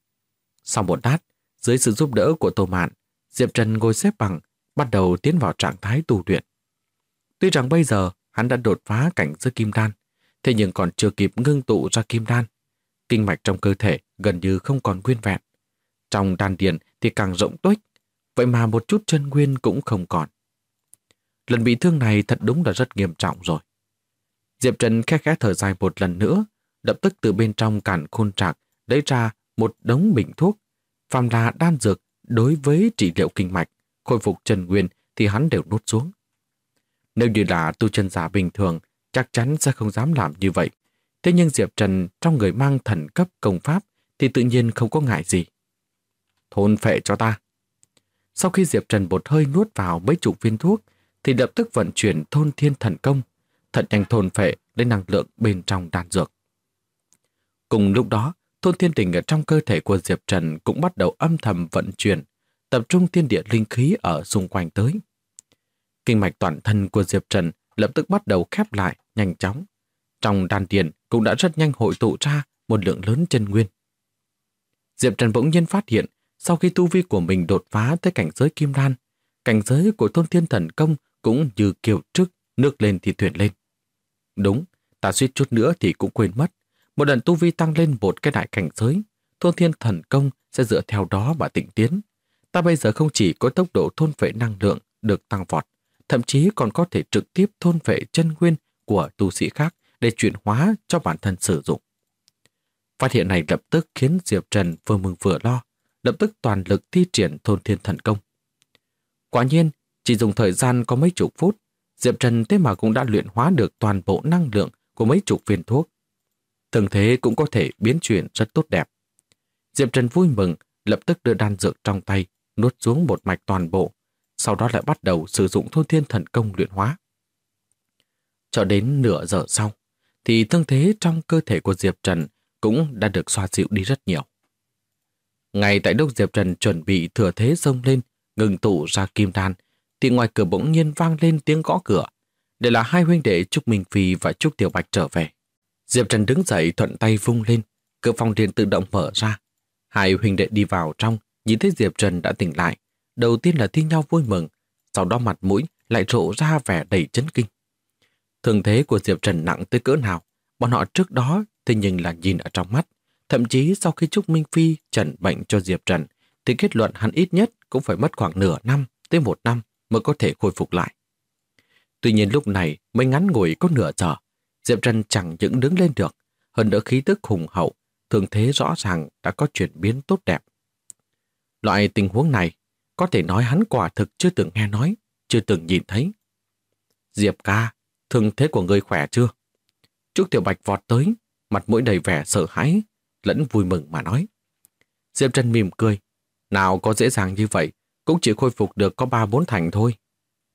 Sau một lát, dưới sự giúp đỡ của Tô Mạn, Diệp Trần ngồi xếp bằng, bắt đầu tiến vào trạng thái tu luyện. Tuy rằng bây giờ hắn đã đột phá cảnh giới kim đan, thế nhưng còn chưa kịp ngưng tụ ra kim đan. Kinh mạch trong cơ thể gần như không còn nguyên vẹn. Trong đan điền thì càng rộng tuếch, vậy mà một chút chân nguyên cũng không còn. Lần bị thương này thật đúng là rất nghiêm trọng rồi. Diệp Trần khẽ khẽ thở dài một lần nữa, lập tức từ bên trong càn khôn trạc lấy ra một đống bình thuốc. Phàm là đan dược đối với trị liệu kinh mạch, khôi phục chân nguyên thì hắn đều nuốt xuống. Nếu như là tu chân giả bình thường, chắc chắn sẽ không dám làm như vậy. Thế nhưng Diệp Trần trong người mang thần cấp công pháp thì tự nhiên không có ngại gì. Thôn phệ cho ta. Sau khi Diệp Trần một hơi nuốt vào mấy chục viên thuốc thì lập tức vận chuyển thôn thiên thần công, thật nhanh thôn phệ lấy năng lượng bên trong đan dược. Cùng lúc đó, thôn thiên đỉnh ở trong cơ thể của Diệp Trần cũng bắt đầu âm thầm vận chuyển, tập trung thiên địa linh khí ở xung quanh tới. Kinh mạch toàn thân của Diệp Trần lập tức bắt đầu khép lại nhanh chóng. Trong đan điền cũng đã rất nhanh hội tụ ra một lượng lớn chân nguyên. Diệp Trần bỗng nhiên phát hiện sau khi tu vi của mình đột phá tới cảnh giới kim đan, cảnh giới của thôn thiên thần công cũng như kiểu trước, nước lên thì thuyền lên. Đúng, ta suýt chút nữa thì cũng quên mất. Một lần tu vi tăng lên một cái đại cảnh giới, thôn thiên thần công sẽ dựa theo đó mà tịnh tiến. Ta bây giờ không chỉ có tốc độ thôn phệ năng lượng được tăng vọt, thậm chí còn có thể trực tiếp thôn phệ chân nguyên của tu sĩ khác để chuyển hóa cho bản thân sử dụng. Phát hiện này lập tức khiến Diệp Trần vừa mừng vừa lo, lập tức toàn lực thi triển thôn thiên thần công. Quả nhiên, chỉ dùng thời gian có mấy chục phút, Diệp Trần thế mà cũng đã luyện hóa được toàn bộ năng lượng của mấy chục viên thuốc. Thường thế cũng có thể biến chuyển rất tốt đẹp. Diệp Trần vui mừng, lập tức đưa đan dược trong tay, nuốt xuống một mạch toàn bộ, sau đó lại bắt đầu sử dụng thôn thiên thần công luyện hóa. Cho đến nửa giờ sau, thì thương thế trong cơ thể của Diệp Trần cũng đã được xoa dịu đi rất nhiều. Ngay tại lúc Diệp Trần chuẩn bị thừa thế xông lên, ngừng tụ ra kim đan, thì ngoài cửa bỗng nhiên vang lên tiếng gõ cửa. Đây là hai huynh đệ Trúc Minh Phi và Trúc Tiểu Bạch trở về. Diệp Trần đứng dậy thuận tay vung lên, cửa phòng liền tự động mở ra. Hai huynh đệ đi vào trong, nhìn thấy Diệp Trần đã tỉnh lại. Đầu tiên là thi nhau vui mừng, sau đó mặt mũi lại rộ ra vẻ đầy chấn kinh. Thương thế của Diệp Trần nặng tới cỡ nào, bọn họ trước đó thế nhưng là nhìn ở trong mắt. Thậm chí sau khi Trúc Minh Phi chẩn bệnh cho Diệp Trần, thì kết luận hắn ít nhất cũng phải mất khoảng nửa năm tới 1 năm mới có thể khôi phục lại. Tuy nhiên lúc này mới ngắn ngủi có nửa giờ, Diệp Trần chẳng những đứng lên được, hơn nữa khí tức hùng hậu, thương thế rõ ràng đã có chuyển biến tốt đẹp. Loại tình huống này, có thể nói hắn quả thực chưa từng nghe nói, chưa từng nhìn thấy. Diệp ca, thương thế của ngươi khỏe chưa? Trúc Tiểu Bạch vọt tới, mặt mũi đầy vẻ sợ hãi, lẫn vui mừng mà nói. Diệp Trần mỉm cười, nào có dễ dàng như vậy, cũng chỉ khôi phục được có 3-4 thành thôi.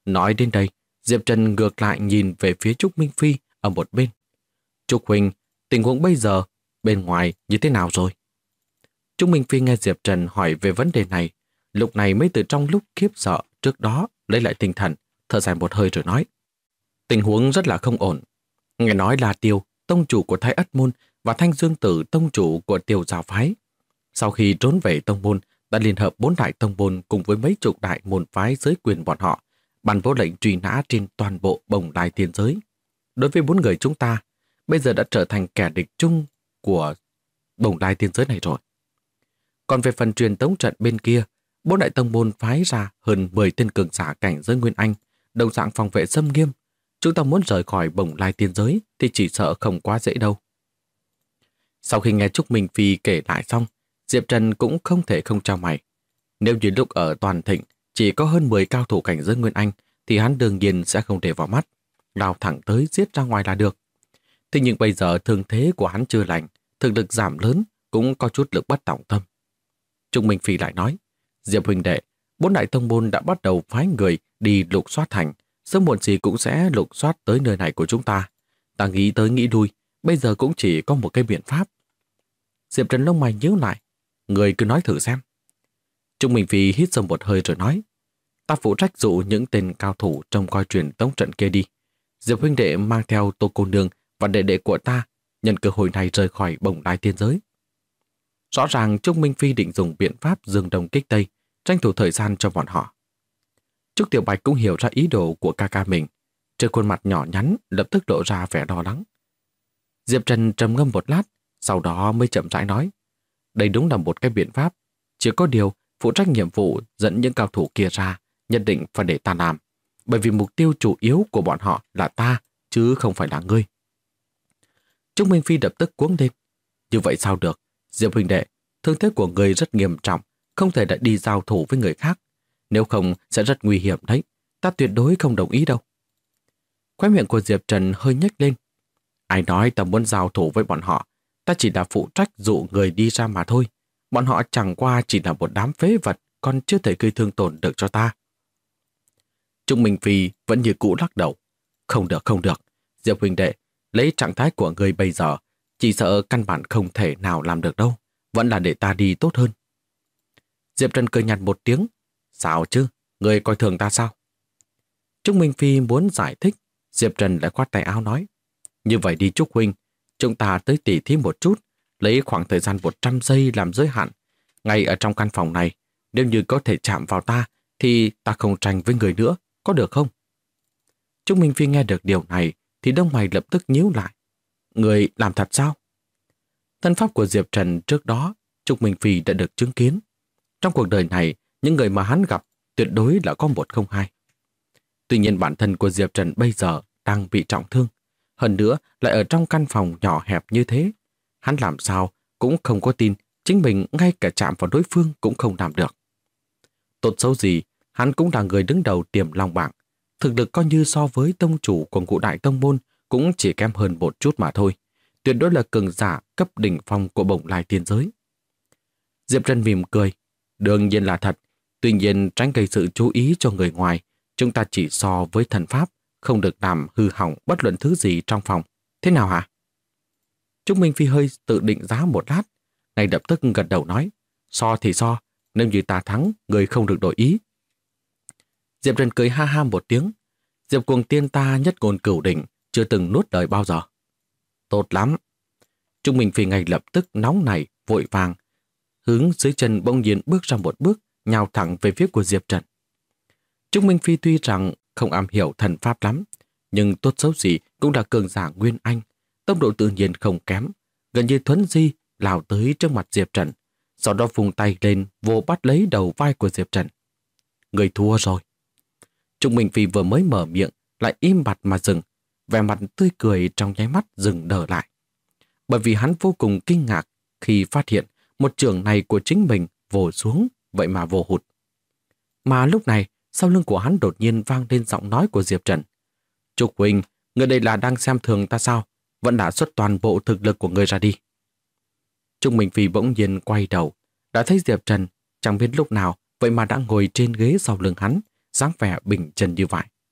Nói đến đây, Diệp Trần ngược lại nhìn về phía Trúc Minh Phi ở một bên. Trúc huynh, tình huống bây giờ bên ngoài như thế nào rồi? Trúc Minh Phi nghe Diệp Trần hỏi về vấn đề này, lúc này mới từ trong lúc khiếp sợ trước đó lấy lại tinh thần, thở dài một hơi rồi nói. Tình huống rất là không ổn. Nghe nói là Tiêu, tông chủ của Thái Ất Môn và Thanh Dương Tử, tông chủ của Tiêu Giáo Phái. Sau khi trốn về tông môn, đã liên hợp 4 đại tông môn cùng với mấy chục đại môn phái dưới quyền bọn họ, ban bố lệnh truy nã trên toàn bộ Bồng Lai Tiên Giới. Đối với 4 người chúng ta, bây giờ đã trở thành kẻ địch chung của Bồng Lai Tiên Giới này rồi. Còn về phần truyền tống trận bên kia, 4 đại tông môn phái ra hơn 10 tên cường giả cảnh giới Nguyên Anh, đồng dạng phòng vệ xâm nghiêm. Chúng ta muốn rời khỏi Bồng Lai Tiên Giới thì chỉ sợ không quá dễ đâu. Sau khi nghe Trúc Minh Phi kể lại xong, Diệp Trần cũng không thể không chau mày. Nếu như lúc ở Toàn Thịnh chỉ có hơn 10 cao thủ cảnh giới Nguyên Anh thì hắn đương nhiên sẽ không để vào mắt, lao thẳng tới giết ra ngoài là được. Thế nhưng bây giờ thương thế của hắn chưa lành, thực lực giảm lớn, cũng có chút lực bất tòng tâm. Trúc Minh Phi lại nói, Diệp huynh đệ, 4 đại tông môn đã bắt đầu phái người đi lục soát thành, sớm muộn gì cũng sẽ lục soát tới nơi này của chúng ta. Ta nghĩ tới nghĩ lui, bây giờ cũng chỉ có một cái biện pháp. Diệp Trần lông mày nhíu lại, người cứ nói thử xem. Trúc Minh Phi hít sâu một hơi rồi nói, ta phụ trách dụ những tên cao thủ trông coi truyền tống trận kia đi. Diệp huynh đệ mang theo Tô cô nương và đệ đệ của ta, nhân cơ hội này rời khỏi Bồng Lai Tiên Giới. Rõ ràng Trúc Minh Phi định dùng biện pháp dương đông kích tây, tranh thủ thời gian cho bọn họ. Trúc Tiểu Bạch cũng hiểu ra ý đồ của ca ca mình, trên khuôn mặt nhỏ nhắn lập tức lộ ra vẻ lo lắng. Diệp Trần trầm ngâm một lát, sau đó mới chậm rãi nói, đây đúng là một cái biện pháp, chỉ có điều phụ trách nhiệm vụ dẫn những cao thủ kia ra, nhất định phải để ta làm, bởi vì mục tiêu chủ yếu của bọn họ là ta, chứ không phải là ngươi. Trúc Minh Phi lập tức cuống lên, như vậy sao được, Diệp huynh đệ, thương thế của người rất nghiêm trọng, không thể đã đi giao thủ với người khác, nếu không sẽ rất nguy hiểm đấy, ta tuyệt đối không đồng ý đâu. Khóe miệng của Diệp Trần hơi nhếch lên, ai nói ta muốn giao thủ với bọn họ, ta chỉ là phụ trách dụ người đi ra mà thôi, bọn họ chẳng qua chỉ là một đám phế vật, còn chưa thể gây thương tổn được cho ta. Trúc Minh Phi vẫn như cũ lắc đầu, không được, Diệp huynh đệ, lấy trạng thái của người bây giờ, chỉ sợ căn bản không thể nào làm được đâu, vẫn là để ta đi tốt hơn. Diệp Trần cười nhạt một tiếng, sao chứ, người coi thường ta sao? Trúc Minh Phi muốn giải thích, Diệp Trần lại khoát tay áo nói, như vậy đi Trúc huynh, chúng ta tới tỉ thí một chút, lấy khoảng thời gian 100 giây làm giới hạn. Ngay ở trong căn phòng này, nếu như có thể chạm vào ta, thì ta không tranh với người nữa, có được không? Trúc Minh Phi nghe được điều này, thì đông mày lập tức nhíu lại. Người làm thật sao? Thân pháp của Diệp Trần trước đó, Trúc Minh Phi đã được chứng kiến. Trong cuộc đời này, những người mà hắn gặp tuyệt đối là có 1 không 2. Tuy nhiên bản thân của Diệp Trần bây giờ đang bị trọng thương. Hơn nữa lại ở trong căn phòng nhỏ hẹp như thế. Hắn làm sao cũng không có tin chính mình ngay cả chạm vào đối phương cũng không làm được. Tốt xấu gì, hắn cũng là người đứng đầu Tiềm Long bảng. Thực lực coi như so với tông chủ của ngũ đại tông môn cũng chỉ kém hơn một chút mà thôi. Tuyệt đối là cường giả cấp đỉnh phong của Bồng Lai Tiên Giới. Diệp Trần mỉm cười. Đương nhiên là thật. Tuy nhiên tránh gây sự chú ý cho người ngoài. Chúng ta chỉ so với thần pháp, không được làm hư hỏng bất luận thứ gì trong phòng. Thế nào hả? Trúc Minh Phi hơi tự định giá một lát, ngay lập tức gật đầu nói, so thì so, nếu như ta thắng, người không được đổi ý. Diệp Trần cười ha ha một tiếng, Diệp Cuồng Tiên ta nhất ngôn cửu đỉnh, chưa từng nuốt lời bao giờ. Tốt lắm. Trúc Minh Phi ngay lập tức nóng nảy, vội vàng, hướng dưới chân bỗng nhiên bước ra một bước, nhào thẳng về phía của Diệp Trần. Trúc Minh Phi tuy rằng không am hiểu thần pháp lắm, nhưng tốt xấu gì cũng là cường giả Nguyên Anh, tốc độ tự nhiên không kém, gần như thuấn di lao tới trước mặt Diệp Trần, sau đó vùng tay lên vồ bắt lấy đầu vai của Diệp Trần. Người thua rồi. Trúc Minh Phi vừa mới mở miệng lại im bặt mà dừng, vẻ mặt tươi cười trong nháy mắt dừng đờ lại. Bởi vì hắn vô cùng kinh ngạc khi phát hiện một chưởng này của chính mình vồ xuống, vậy mà vô hụt. Mà lúc này, sau lưng của hắn đột nhiên vang lên giọng nói của Diệp Trần. Trúc huynh, người đây là đang xem thường ta sao? Vẫn đã xuất toàn bộ thực lực của người ra đi. Trúc Minh Phi bỗng nhiên quay đầu, đã thấy Diệp Trần chẳng biết lúc nào vậy mà đã ngồi trên ghế sau lưng hắn, dáng vẻ bình chân như vậy.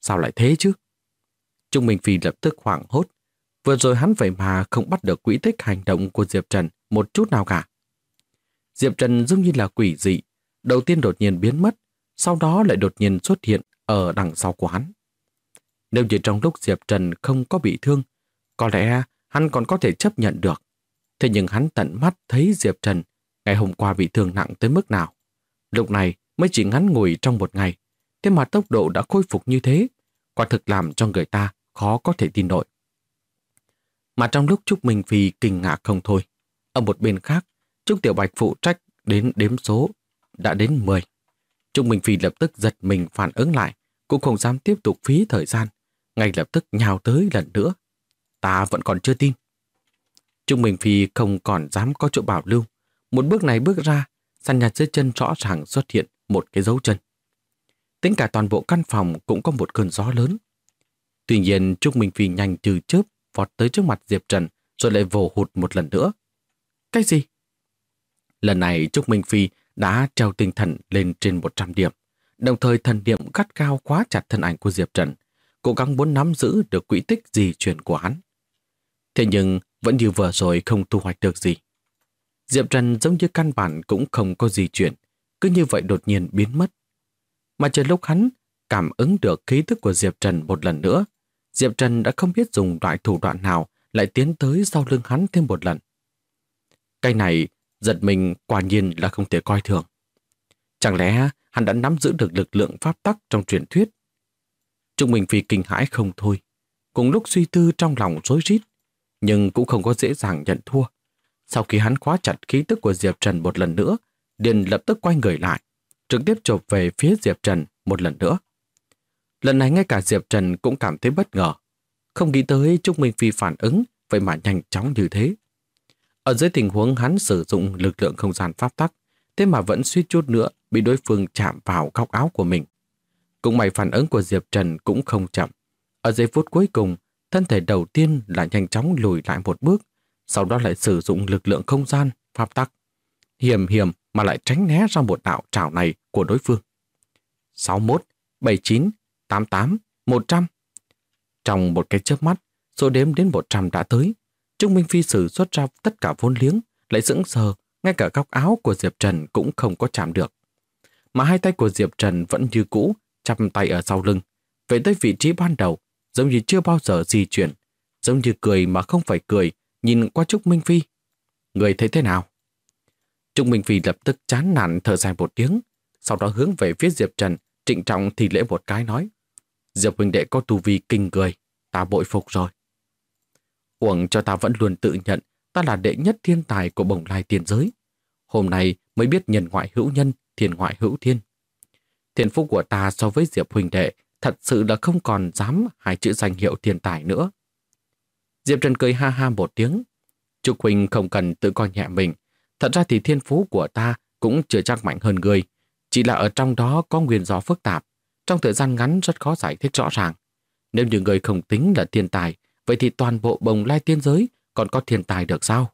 sao lại thế chứ? Trung Minh Phi lập tức hoảng hốt. Vừa rồi hắn vậy mà không bắt được quỹ tích hành động của Diệp Trần một chút nào cả. Diệp Trần giống như là quỷ dị, đầu tiên đột nhiên biến mất, sau đó lại đột nhiên xuất hiện ở đằng sau của hắn. Nếu như trong lúc Diệp Trần không có bị thương, có lẽ hắn còn có thể chấp nhận được. Thế nhưng hắn tận mắt thấy Diệp Trần ngày hôm qua bị thương nặng tới mức nào. Lúc này mới chỉ ngắn ngủi trong một ngày, thế mà tốc độ đã khôi phục như thế, quả thực làm cho người ta khó có thể tin nổi. Mà trong lúc Trúc Minh Phi kinh ngạc không thôi, ở một bên khác, Trúc Tiểu Bạch phụ trách đến đếm số đã đến 10. Trúc Minh Phi lập tức giật mình phản ứng lại, cũng không dám tiếp tục phí thời gian, ngay lập tức nhào tới lần nữa. Ta vẫn còn chưa tin. Trúc Minh Phi không còn dám có chỗ bảo lưu. Một bước này bước ra, sàn nhà dưới chân rõ ràng xuất hiện một cái dấu chân. Tính cả toàn bộ căn phòng cũng có một cơn gió lớn. Tuy nhiên Trúc Minh Phi nhanh như chớp vọt tới trước mặt Diệp Trần rồi lại vồ hụt một lần nữa. Cái gì? Lần này Trúc Minh Phi đã treo tinh thần lên trên 100 điểm, đồng thời thần niệm gắt gao khóa chặt thân ảnh của Diệp Trần, cố gắng muốn nắm giữ được quỹ tích di chuyển của hắn. Thế nhưng vẫn như vừa rồi không thu hoạch được gì. Diệp Trần giống như căn bản cũng không có di chuyển, cứ như vậy đột nhiên biến mất. Mà chờ lúc hắn cảm ứng được khí tức của Diệp Trần một lần nữa, Diệp Trần đã không biết dùng loại thủ đoạn nào lại tiến tới sau lưng hắn thêm một lần. Cái này giật mình quả nhiên là không thể coi thường. Chẳng lẽ hắn đã nắm giữ được lực lượng pháp tắc trong truyền thuyết? Trung Minh Phi kinh hãi không thôi, cùng lúc suy tư trong lòng rối rít, nhưng cũng không có dễ dàng nhận thua. Sau khi hắn khóa chặt khí tức của Diệp Trần một lần nữa, liền lập tức quay người lại, trực tiếp chộp về phía Diệp Trần một lần nữa. Lần này ngay cả Diệp Trần cũng cảm thấy bất ngờ, không nghĩ tới Trúc Minh Phi phản ứng vậy mà nhanh chóng như thế. Ở dưới tình huống hắn sử dụng lực lượng không gian pháp tắc, thế mà vẫn suýt chút nữa bị đối phương chạm vào góc áo của mình. Cũng may phản ứng của Diệp Trần cũng không chậm. Ở giây phút cuối cùng, thân thể đầu tiên là nhanh chóng lùi lại một bước, sau đó lại sử dụng lực lượng không gian pháp tắc. Hiểm mà lại tránh né ra một đạo trảo này của đối phương. 61, 79, 88, 100. Trong một cái chớp mắt, số đếm đến 100 đã tới. Trung Minh Phi sử xuất ra tất cả vốn liếng, lại sững sờ, ngay cả góc áo của Diệp Trần cũng không có chạm được. Mà hai tay của Diệp Trần vẫn như cũ, chắp tay ở sau lưng, về tới vị trí ban đầu, giống như chưa bao giờ di chuyển, giống như cười mà không phải cười, nhìn qua Trúc Minh Phi. Người thấy thế nào? Trúc Minh Phi lập tức chán nản thở dài một tiếng, sau đó hướng về phía Diệp Trần, trịnh trọng thì lễ một cái nói: Diệp huynh đệ có tu vi kinh người, ta bội phục rồi. Uổng cho ta vẫn luôn tự nhận ta là đệ nhất thiên tài của Bồng Lai tiền giới. Hôm nay mới biết nhân ngoại hữu nhân, thiên ngoại hữu thiên. Thiên phúc của ta so với Diệp huynh đệ thật sự là không còn dám hai chữ danh hiệu thiên tài nữa. Diệp Trần cười ha ha một tiếng. Trúc huynh không cần tự coi nhẹ mình. Thật ra thì thiên phú của ta cũng chưa chắc mạnh hơn người. Chỉ là ở trong đó có nguyên do phức tạp. Trong thời gian ngắn rất khó giải thích rõ ràng. Nếu như người không tính là thiên tài, vậy thì toàn bộ Bồng Lai tiên giới còn có thiên tài được sao?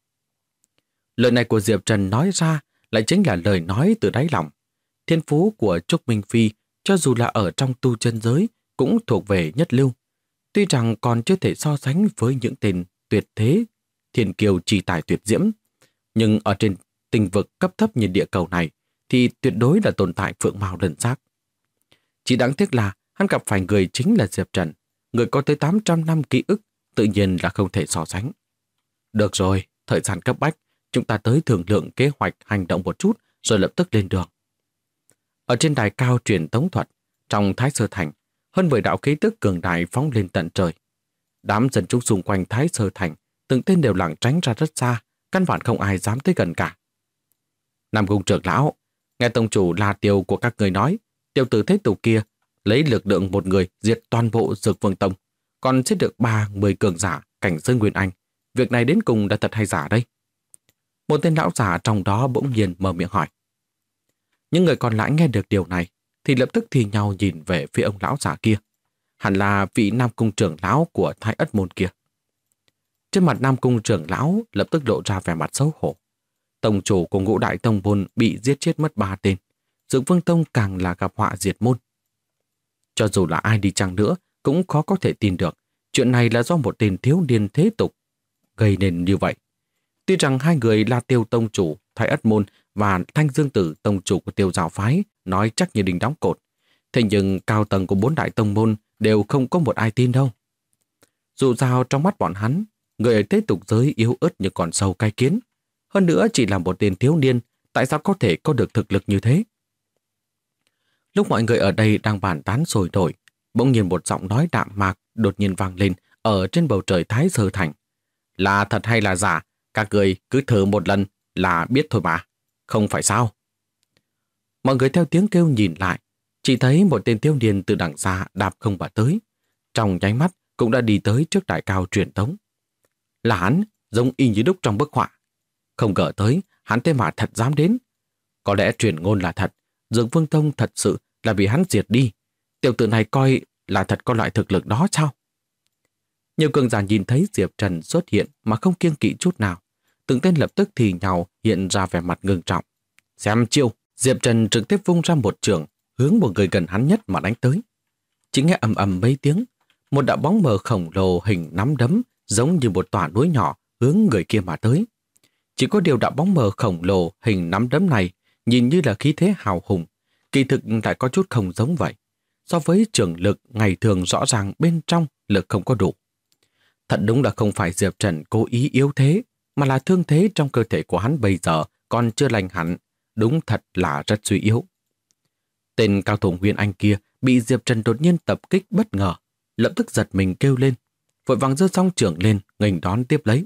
Lời này của Diệp Trần nói ra lại chính là lời nói từ đáy lòng. Thiên phú của Trúc Minh Phi, cho dù là ở trong tu chân giới, cũng thuộc về nhất lưu. Tuy rằng còn chưa thể so sánh với những tên tuyệt thế, thiên kiều trì tài tuyệt diễm, nhưng ở trên tinh vực cấp thấp như địa cầu này thì tuyệt đối là tồn tại phượng mao lân giác. Chỉ đáng tiếc là hắn gặp phải người chính là Diệp Trần, người có tới 800 năm ký ức, tự nhiên là không thể so sánh. Được rồi, thời gian cấp bách, chúng ta tới thương lượng kế hoạch hành động một chút rồi lập tức lên đường. Ở trên đài cao truyền tống thuật, trong Thái Sơ Thành, hơn 10 đạo khí tức cường đại phóng lên tận trời. Đám dân chúng xung quanh Thái Sơ Thành, từng tên đều lảng tránh ra rất xa, căn bản không ai dám tới gần cả. Nam Cung trưởng lão, nghe tông chủ La Tiêu của các người nói, tiểu tử thế tục kia lấy lực lượng một người diệt toàn bộ Dược Vương Tông, còn giết được 30 cường giả cảnh giới Nguyên Anh. Việc này đến cùng là thật hay giả đây? Một tên lão giả trong đó bỗng nhiên mở miệng hỏi. Những người còn lại nghe được điều này thì lập tức thì nhau nhìn về phía ông lão giả kia. Hẳn là vị Nam Cung trưởng lão của Thái Ất Môn kia. Trên mặt Nam Cung trưởng lão lập tức lộ ra vẻ mặt xấu hổ. Tông chủ của Ngũ Đại Tông Môn bị giết chết mất 3 tên. Dược Vương Tông càng là gặp họa diệt môn. Cho dù là ai đi chăng nữa, cũng khó có thể tin được. Chuyện này là do một tên thiếu niên thế tục gây nên như vậy. Tuy rằng hai người là Tiêu tông chủ, Thái Ất Môn và Thanh Dương Tử tông chủ của Tiêu giáo phái nói chắc như đinh đóng cột. Thế nhưng cao tầng của 4 đại tông môn đều không có một ai tin đâu. Dù sao trong mắt bọn hắn, người ở thế tục giới yếu ớt như con sâu cái kiến. Hơn nữa chỉ là một tên thiếu niên, tại sao có thể có được thực lực như thế? Lúc mọi người ở đây đang bàn tán sôi nổi, bỗng nhiên một giọng nói đạm mạc đột nhiên vang lên ở trên bầu trời Thái Sơ Thành. Là thật hay là giả, các người cứ thử một lần là biết thôi mà. Không phải sao? Mọi người theo tiếng kêu nhìn lại, chỉ thấy một tên thiếu niên từ đằng xa đạp không mà tới. Trong nháy mắt cũng đã đi tới trước đại cao truyền tống. Là hắn, giống y như đúc trong bức họa. Không ngờ tới, hắn thế mà thật dám đến. Có lẽ truyền ngôn là thật, Dương Vương Tông thật sự là bị hắn diệt đi. Tiểu tử này coi là thật có loại thực lực đó sao? Nhiều cường giả nhìn thấy Diệp Trần xuất hiện mà không kiêng kỵ chút nào. Từng tên lập tức thì nhào hiện ra vẻ mặt ngưng trọng. Xem chiêu, Diệp Trần trực tiếp vung ra một trường, hướng một người gần hắn nhất mà đánh tới. Chỉ nghe ầm ầm mấy tiếng, một đạo bóng mờ khổng lồ hình nắm đấm giống như một tòa núi nhỏ hướng người kia mà tới. Chỉ có điều đạo bóng mờ khổng lồ hình nắm đấm này nhìn như là khí thế hào hùng, kỳ thực lại có chút không giống vậy. So với trường lực ngày thường rõ ràng bên trong lực không có đủ. Thật đúng là không phải Diệp Trần cố ý yếu thế, mà là thương thế trong cơ thể của hắn bây giờ còn chưa lành hẳn, đúng thật là rất suy yếu. Tên cao thủ Nguyên Anh kia bị Diệp Trần đột nhiên tập kích bất ngờ, lập tức giật mình kêu lên, vội vàng giơ song trưởng lên, nghênh đón tiếp lấy.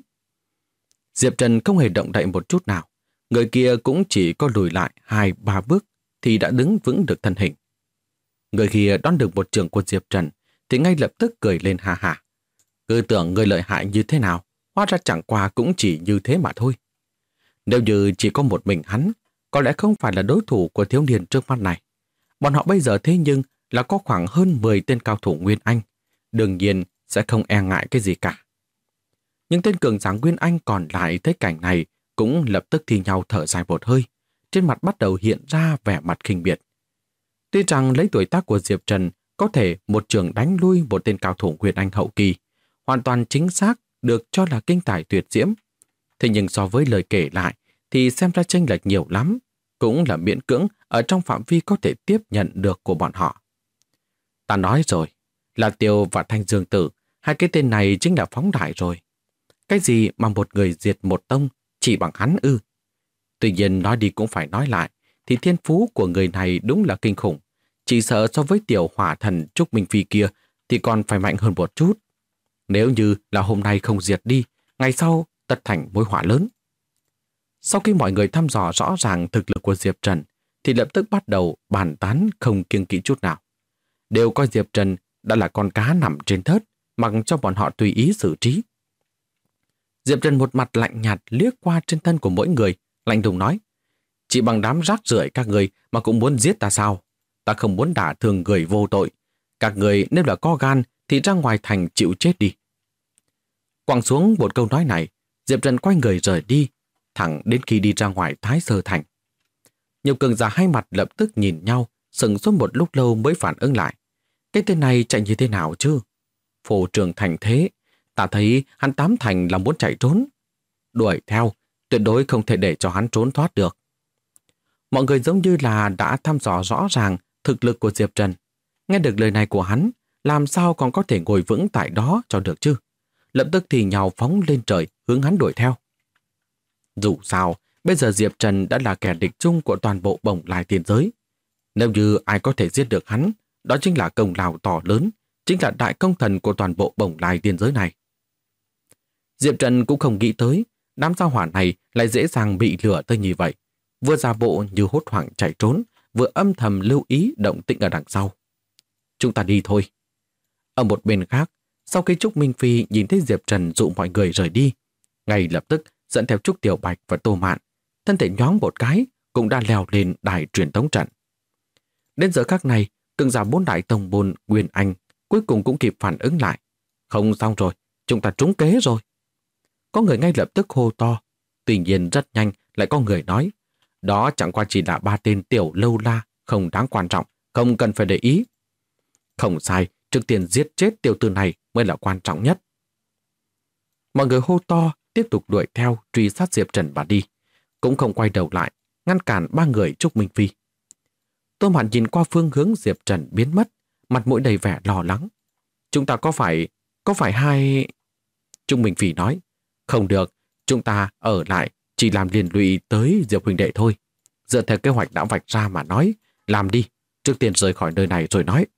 Diệp Trần không hề động đậy một chút nào, người kia cũng chỉ có lùi lại 2-3 bước thì đã đứng vững được thân hình. Người kia đón được một trường của Diệp Trần thì ngay lập tức cười lên ha hả. Cứ tưởng người lợi hại như thế nào, hóa ra chẳng qua cũng chỉ như thế mà thôi. Nếu như chỉ có một mình hắn, có lẽ không phải là đối thủ của thiếu niên trước mắt này. Bọn họ bây giờ thế nhưng là có khoảng hơn 10 tên cao thủ Nguyên Anh, đương nhiên sẽ không e ngại cái gì cả. Nhưng tên cường giả Nguyên Anh còn lại thấy cảnh này cũng lập tức thi nhau thở dài một hơi, trên mặt bắt đầu hiện ra vẻ mặt khinh biệt. Tuy rằng lấy tuổi tác của Diệp Trần có thể một trường đánh lui một tên cao thủ Nguyên Anh hậu kỳ, hoàn toàn chính xác được cho là kinh tài tuyệt diễm. Thế nhưng so với lời kể lại thì xem ra chênh lệch nhiều lắm, cũng là miễn cưỡng ở trong phạm vi có thể tiếp nhận được của bọn họ. Ta nói rồi, là Tiêu và Thanh Dương Tử, hai cái tên này chính là phóng đại rồi. Cái gì mà một người diệt một tông chỉ bằng hắn ư? Tuy nhiên nói đi cũng phải nói lại, thì thiên phú của người này đúng là kinh khủng. Chỉ sợ so với tiểu hỏa thần Trúc Minh Phi kia thì còn phải mạnh hơn một chút. Nếu như là hôm nay không diệt đi, ngày sau tất thành mối họa lớn. Sau khi mọi người thăm dò rõ ràng thực lực của Diệp Trần, thì lập tức bắt đầu bàn tán không kiêng kỵ chút nào. Đều coi Diệp Trần đã là con cá nằm trên thớt, mặc cho bọn họ tùy ý xử trí. Diệp Trần một mặt lạnh nhạt liếc qua trên thân của mỗi người, lạnh lùng nói: chỉ bằng đám rác rưởi các người mà cũng muốn giết ta sao? Ta không muốn đả thương người vô tội. Các người nếu là có gan thì ra ngoài thành chịu chết đi. Quăng xuống một câu nói này, Diệp Trần quay người rời đi, thẳng đến khi đi ra ngoài Thái Sơ Thành. Nhiều cường giả hai mặt lập tức nhìn nhau, sững sốt một lúc lâu mới phản ứng lại. Cái tên này chạy như thế nào chứ? Phổ trường thành thế, ta thấy hắn tám thành là muốn chạy trốn. Đuổi theo, tuyệt đối không thể để cho hắn trốn thoát được. Mọi người giống như là đã thăm dò rõ ràng thực lực của Diệp Trần. Nghe được lời này của hắn, làm sao còn có thể ngồi vững tại đó cho được chứ? Lập tức thì nhào phóng lên trời hướng hắn đuổi theo. Dù sao, bây giờ Diệp Trần đã là kẻ địch chung của toàn bộ Bồng Lai Tiên Giới. Nếu như ai có thể giết được hắn, đó chính là công lao to lớn, chính là đại công thần của toàn bộ Bồng Lai Tiên Giới này. Diệp Trần cũng không nghĩ tới, đám sao hỏa này lại dễ dàng bị lừa tới như vậy. Vừa giả bộ như hốt hoảng chạy trốn, vừa âm thầm lưu ý động tĩnh ở đằng sau. Chúng ta đi thôi. Ở một bên khác, sau khi Trúc Minh Phi nhìn thấy Diệp Trần dụ mọi người rời đi, ngay lập tức dẫn theo Trúc Tiểu Bạch và Tô Mạn, thân thể nhoáng một cái cũng đã leo lên đài truyền tống trận. Đến giờ khắc này, cường giả 4 đại tông môn Nguyên Anh cuối cùng cũng kịp phản ứng lại. Không xong rồi, chúng ta trúng kế rồi. Có người ngay lập tức hô to, tuy nhiên rất nhanh lại có người nói, đó chẳng qua chỉ là 3 tên tiểu lâu la, không đáng quan trọng, không cần phải để ý. Không sai, trước tiên giết chết tiểu tử này mới là quan trọng nhất. Mọi người hô to, tiếp tục đuổi theo, truy sát Diệp Trần và đi. Cũng không quay đầu lại, ngăn cản ba người Trúc Minh Phi. Tô Mạn nhìn qua phương hướng Diệp Trần biến mất, mặt mũi đầy vẻ lo lắng. Chúng ta có phải hai... Trúc Minh Phi nói, không được, chúng ta ở lại chỉ làm liên lụy tới Diệp huynh đệ thôi. Dựa theo kế hoạch đã vạch ra mà nói, làm đi, trước tiên rời khỏi nơi này rồi nói.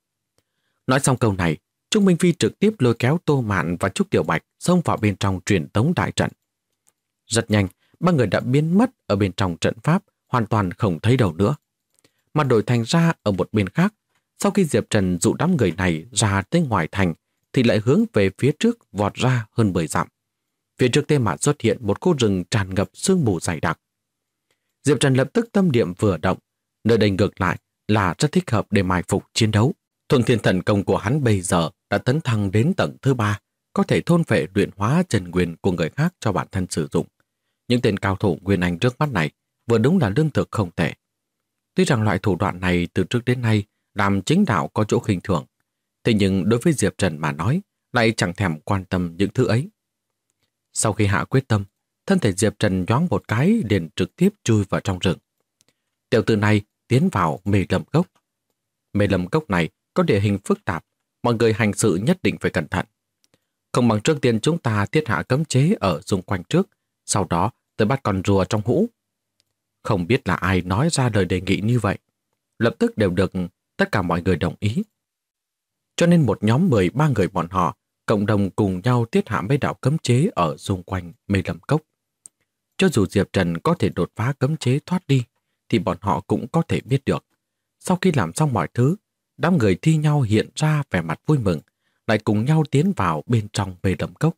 Nói xong câu này, Trúc Minh Phi trực tiếp lôi kéo Tô Mạn và Trúc Tiểu Bạch xông vào bên trong truyền tống đại trận. Rất nhanh, ba người đã biến mất ở bên trong trận pháp, hoàn toàn không thấy đâu nữa. Mà đổi thành ra ở một bên khác, sau khi Diệp Trần dụ đám người này ra tới ngoài thành, thì lại hướng về phía trước vọt ra hơn 10 dặm. Phía trước Tê Mạn xuất hiện một khu rừng tràn ngập sương mù dày đặc. Diệp Trần lập tức tâm niệm vừa động, nơi đây ngược lại là rất thích hợp để mai phục chiến đấu. Thuần Thiên Thần Công của hắn bây giờ đã tấn thăng đến tầng thứ 3, có thể thôn phệ luyện hóa chân nguyên của người khác cho bản thân sử dụng. Những tên cao thủ nguyên anh trước mắt này vừa đúng là lương thực không tệ. Tuy rằng loại thủ đoạn này từ trước đến nay làm chính đạo có chỗ khinh thường, thế nhưng đối với Diệp Trần mà nói lại chẳng thèm quan tâm những thứ ấy. Sau khi hạ quyết tâm, thân thể Diệp Trần nhoáng một cái liền trực tiếp chui vào trong rừng. Tiểu tử này tiến vào Mê Lâm Cốc. Mê Lâm Cốc này có địa hình phức tạp, mọi người hành sự nhất định phải cẩn thận. Không bằng trước tiên chúng ta thiết hạ cấm chế ở xung quanh trước, sau đó tới bắt con rùa trong hũ. Không biết là ai nói ra lời đề nghị như vậy. Lập tức đều được tất cả mọi người đồng ý. Cho nên một nhóm 13 người bọn họ cộng đồng cùng nhau thiết hạ mấy đạo cấm chế ở xung quanh Mê Lâm Cốc. Cho dù Diệp Trần có thể đột phá cấm chế thoát đi, thì bọn họ cũng có thể biết được. Sau khi làm xong mọi thứ, đám người thi nhau hiện ra vẻ mặt vui mừng, lại cùng nhau tiến vào bên trong Mê Lâm Cốc.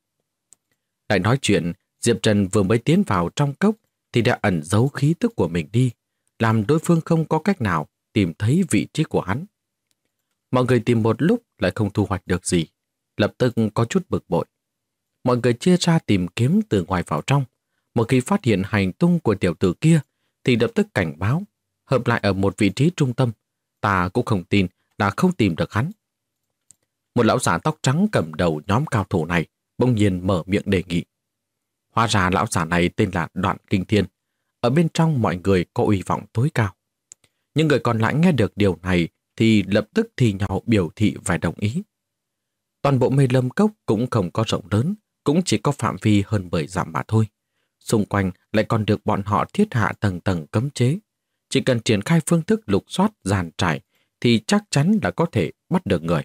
Lại nói chuyện, Diệp Trần vừa mới tiến vào trong cốc thì đã ẩn giấu khí tức của mình đi, làm đối phương không có cách nào tìm thấy vị trí của hắn. Mọi người tìm một lúc lại không thu hoạch được gì, lập tức có chút bực bội. Mọi người chia ra tìm kiếm từ ngoài vào trong. Một khi phát hiện hành tung của tiểu tử kia thì lập tức cảnh báo, hợp lại ở một vị trí trung tâm. Ta cũng không tin là không tìm được hắn. Một lão giả tóc trắng cầm đầu nhóm cao thủ này bỗng nhiên mở miệng đề nghị. Hóa ra lão giả này tên là Đoạn Kinh Thiên. Ở bên trong mọi người có uy vọng tối cao. Những người còn lại nghe được điều này thì lập tức thi nhau biểu thị và đồng ý. Toàn bộ Mê Lâm Cốc cũng không có rộng lớn, cũng chỉ có phạm vi hơn 10 dặm mà thôi. Xung quanh lại còn được bọn họ thiết hạ tầng tầng cấm chế. Chỉ cần triển khai phương thức lục soát dàn trải thì chắc chắn là có thể bắt được người.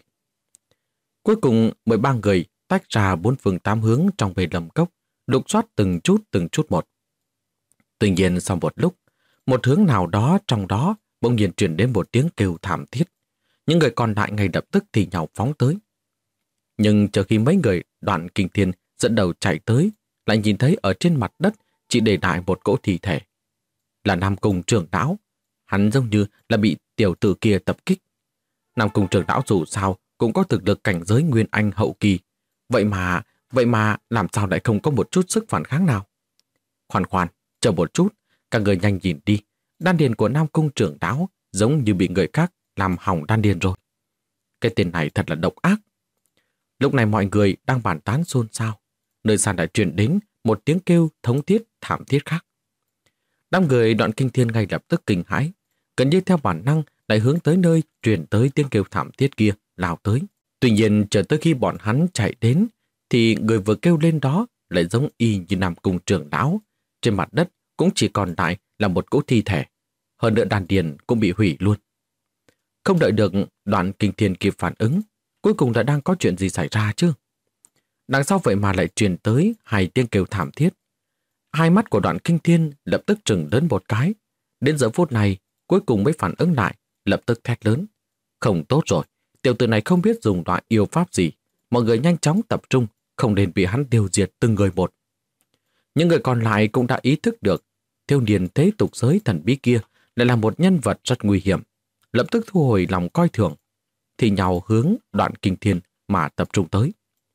Cuối cùng 13 người tách ra 4 phương 8 hướng trong Mê Lâm Cốc, lục soát từng chút một. Tuy nhiên sau một lúc, một hướng nào đó trong đó bỗng nhiên truyền đến một tiếng kêu thảm thiết. Những người còn lại ngay lập tức thì nhào phóng tới. Nhưng chờ khi mấy người Đoạn Kinh Thiên dẫn đầu chạy tới, lại nhìn thấy ở trên mặt đất chỉ để lại một cỗ thi thể. Là Nam Cung trưởng lão. Hắn giống như là bị tiểu tử kia tập kích. Nam Cung trưởng lão dù sao cũng có thực lực cảnh giới Nguyên Anh hậu kỳ. Vậy mà làm sao lại không có một chút sức phản kháng nào? Khoan, chờ một chút, các người nhanh nhìn đi. Đan điền của Nam Cung trưởng lão giống như bị người khác làm hỏng đan điền rồi. Cái tên này thật là độc ác. Lúc này mọi người đang bàn tán xôn xao. Nơi xa đã truyền đến một tiếng kêu thống thiết thảm thiết khác. Đám người Đoạn Kinh Thiên ngay lập tức kinh hãi, gần như theo bản năng lại hướng tới nơi truyền tới tiếng kêu thảm thiết kia lao tới. Tuy nhiên chờ tới khi bọn hắn chạy đến thì người vừa kêu lên đó lại giống y như Nam Cung trưởng lão. Trên mặt đất cũng chỉ còn lại là một cỗ thi thể. Hơn nữa đan điền cũng bị hủy luôn. Không đợi được Đoạn Kinh Thiên kịp phản ứng, cuối cùng đã đang có chuyện gì xảy ra chứ? Đằng sau vậy mà lại truyền tới 2 tiếng kêu thảm thiết. Hai mắt của Đoạn Kinh Thiên lập tức trừng lớn một cái. Đến giờ phút này, cuối cùng mới phản ứng lại, lập tức thét lớn. Không tốt rồi, tiểu tử này không biết dùng loại yêu pháp gì. Mọi người nhanh chóng tập trung, không nên bị hắn tiêu diệt từng người một. Những người còn lại cũng đã ý thức được thiếu niên thế tục giới thần bí kia lại là một nhân vật rất nguy hiểm. Lập tức thu hồi lòng coi thường, thì nhào hướng Đoạn Kinh Thiên mà tập trung tới.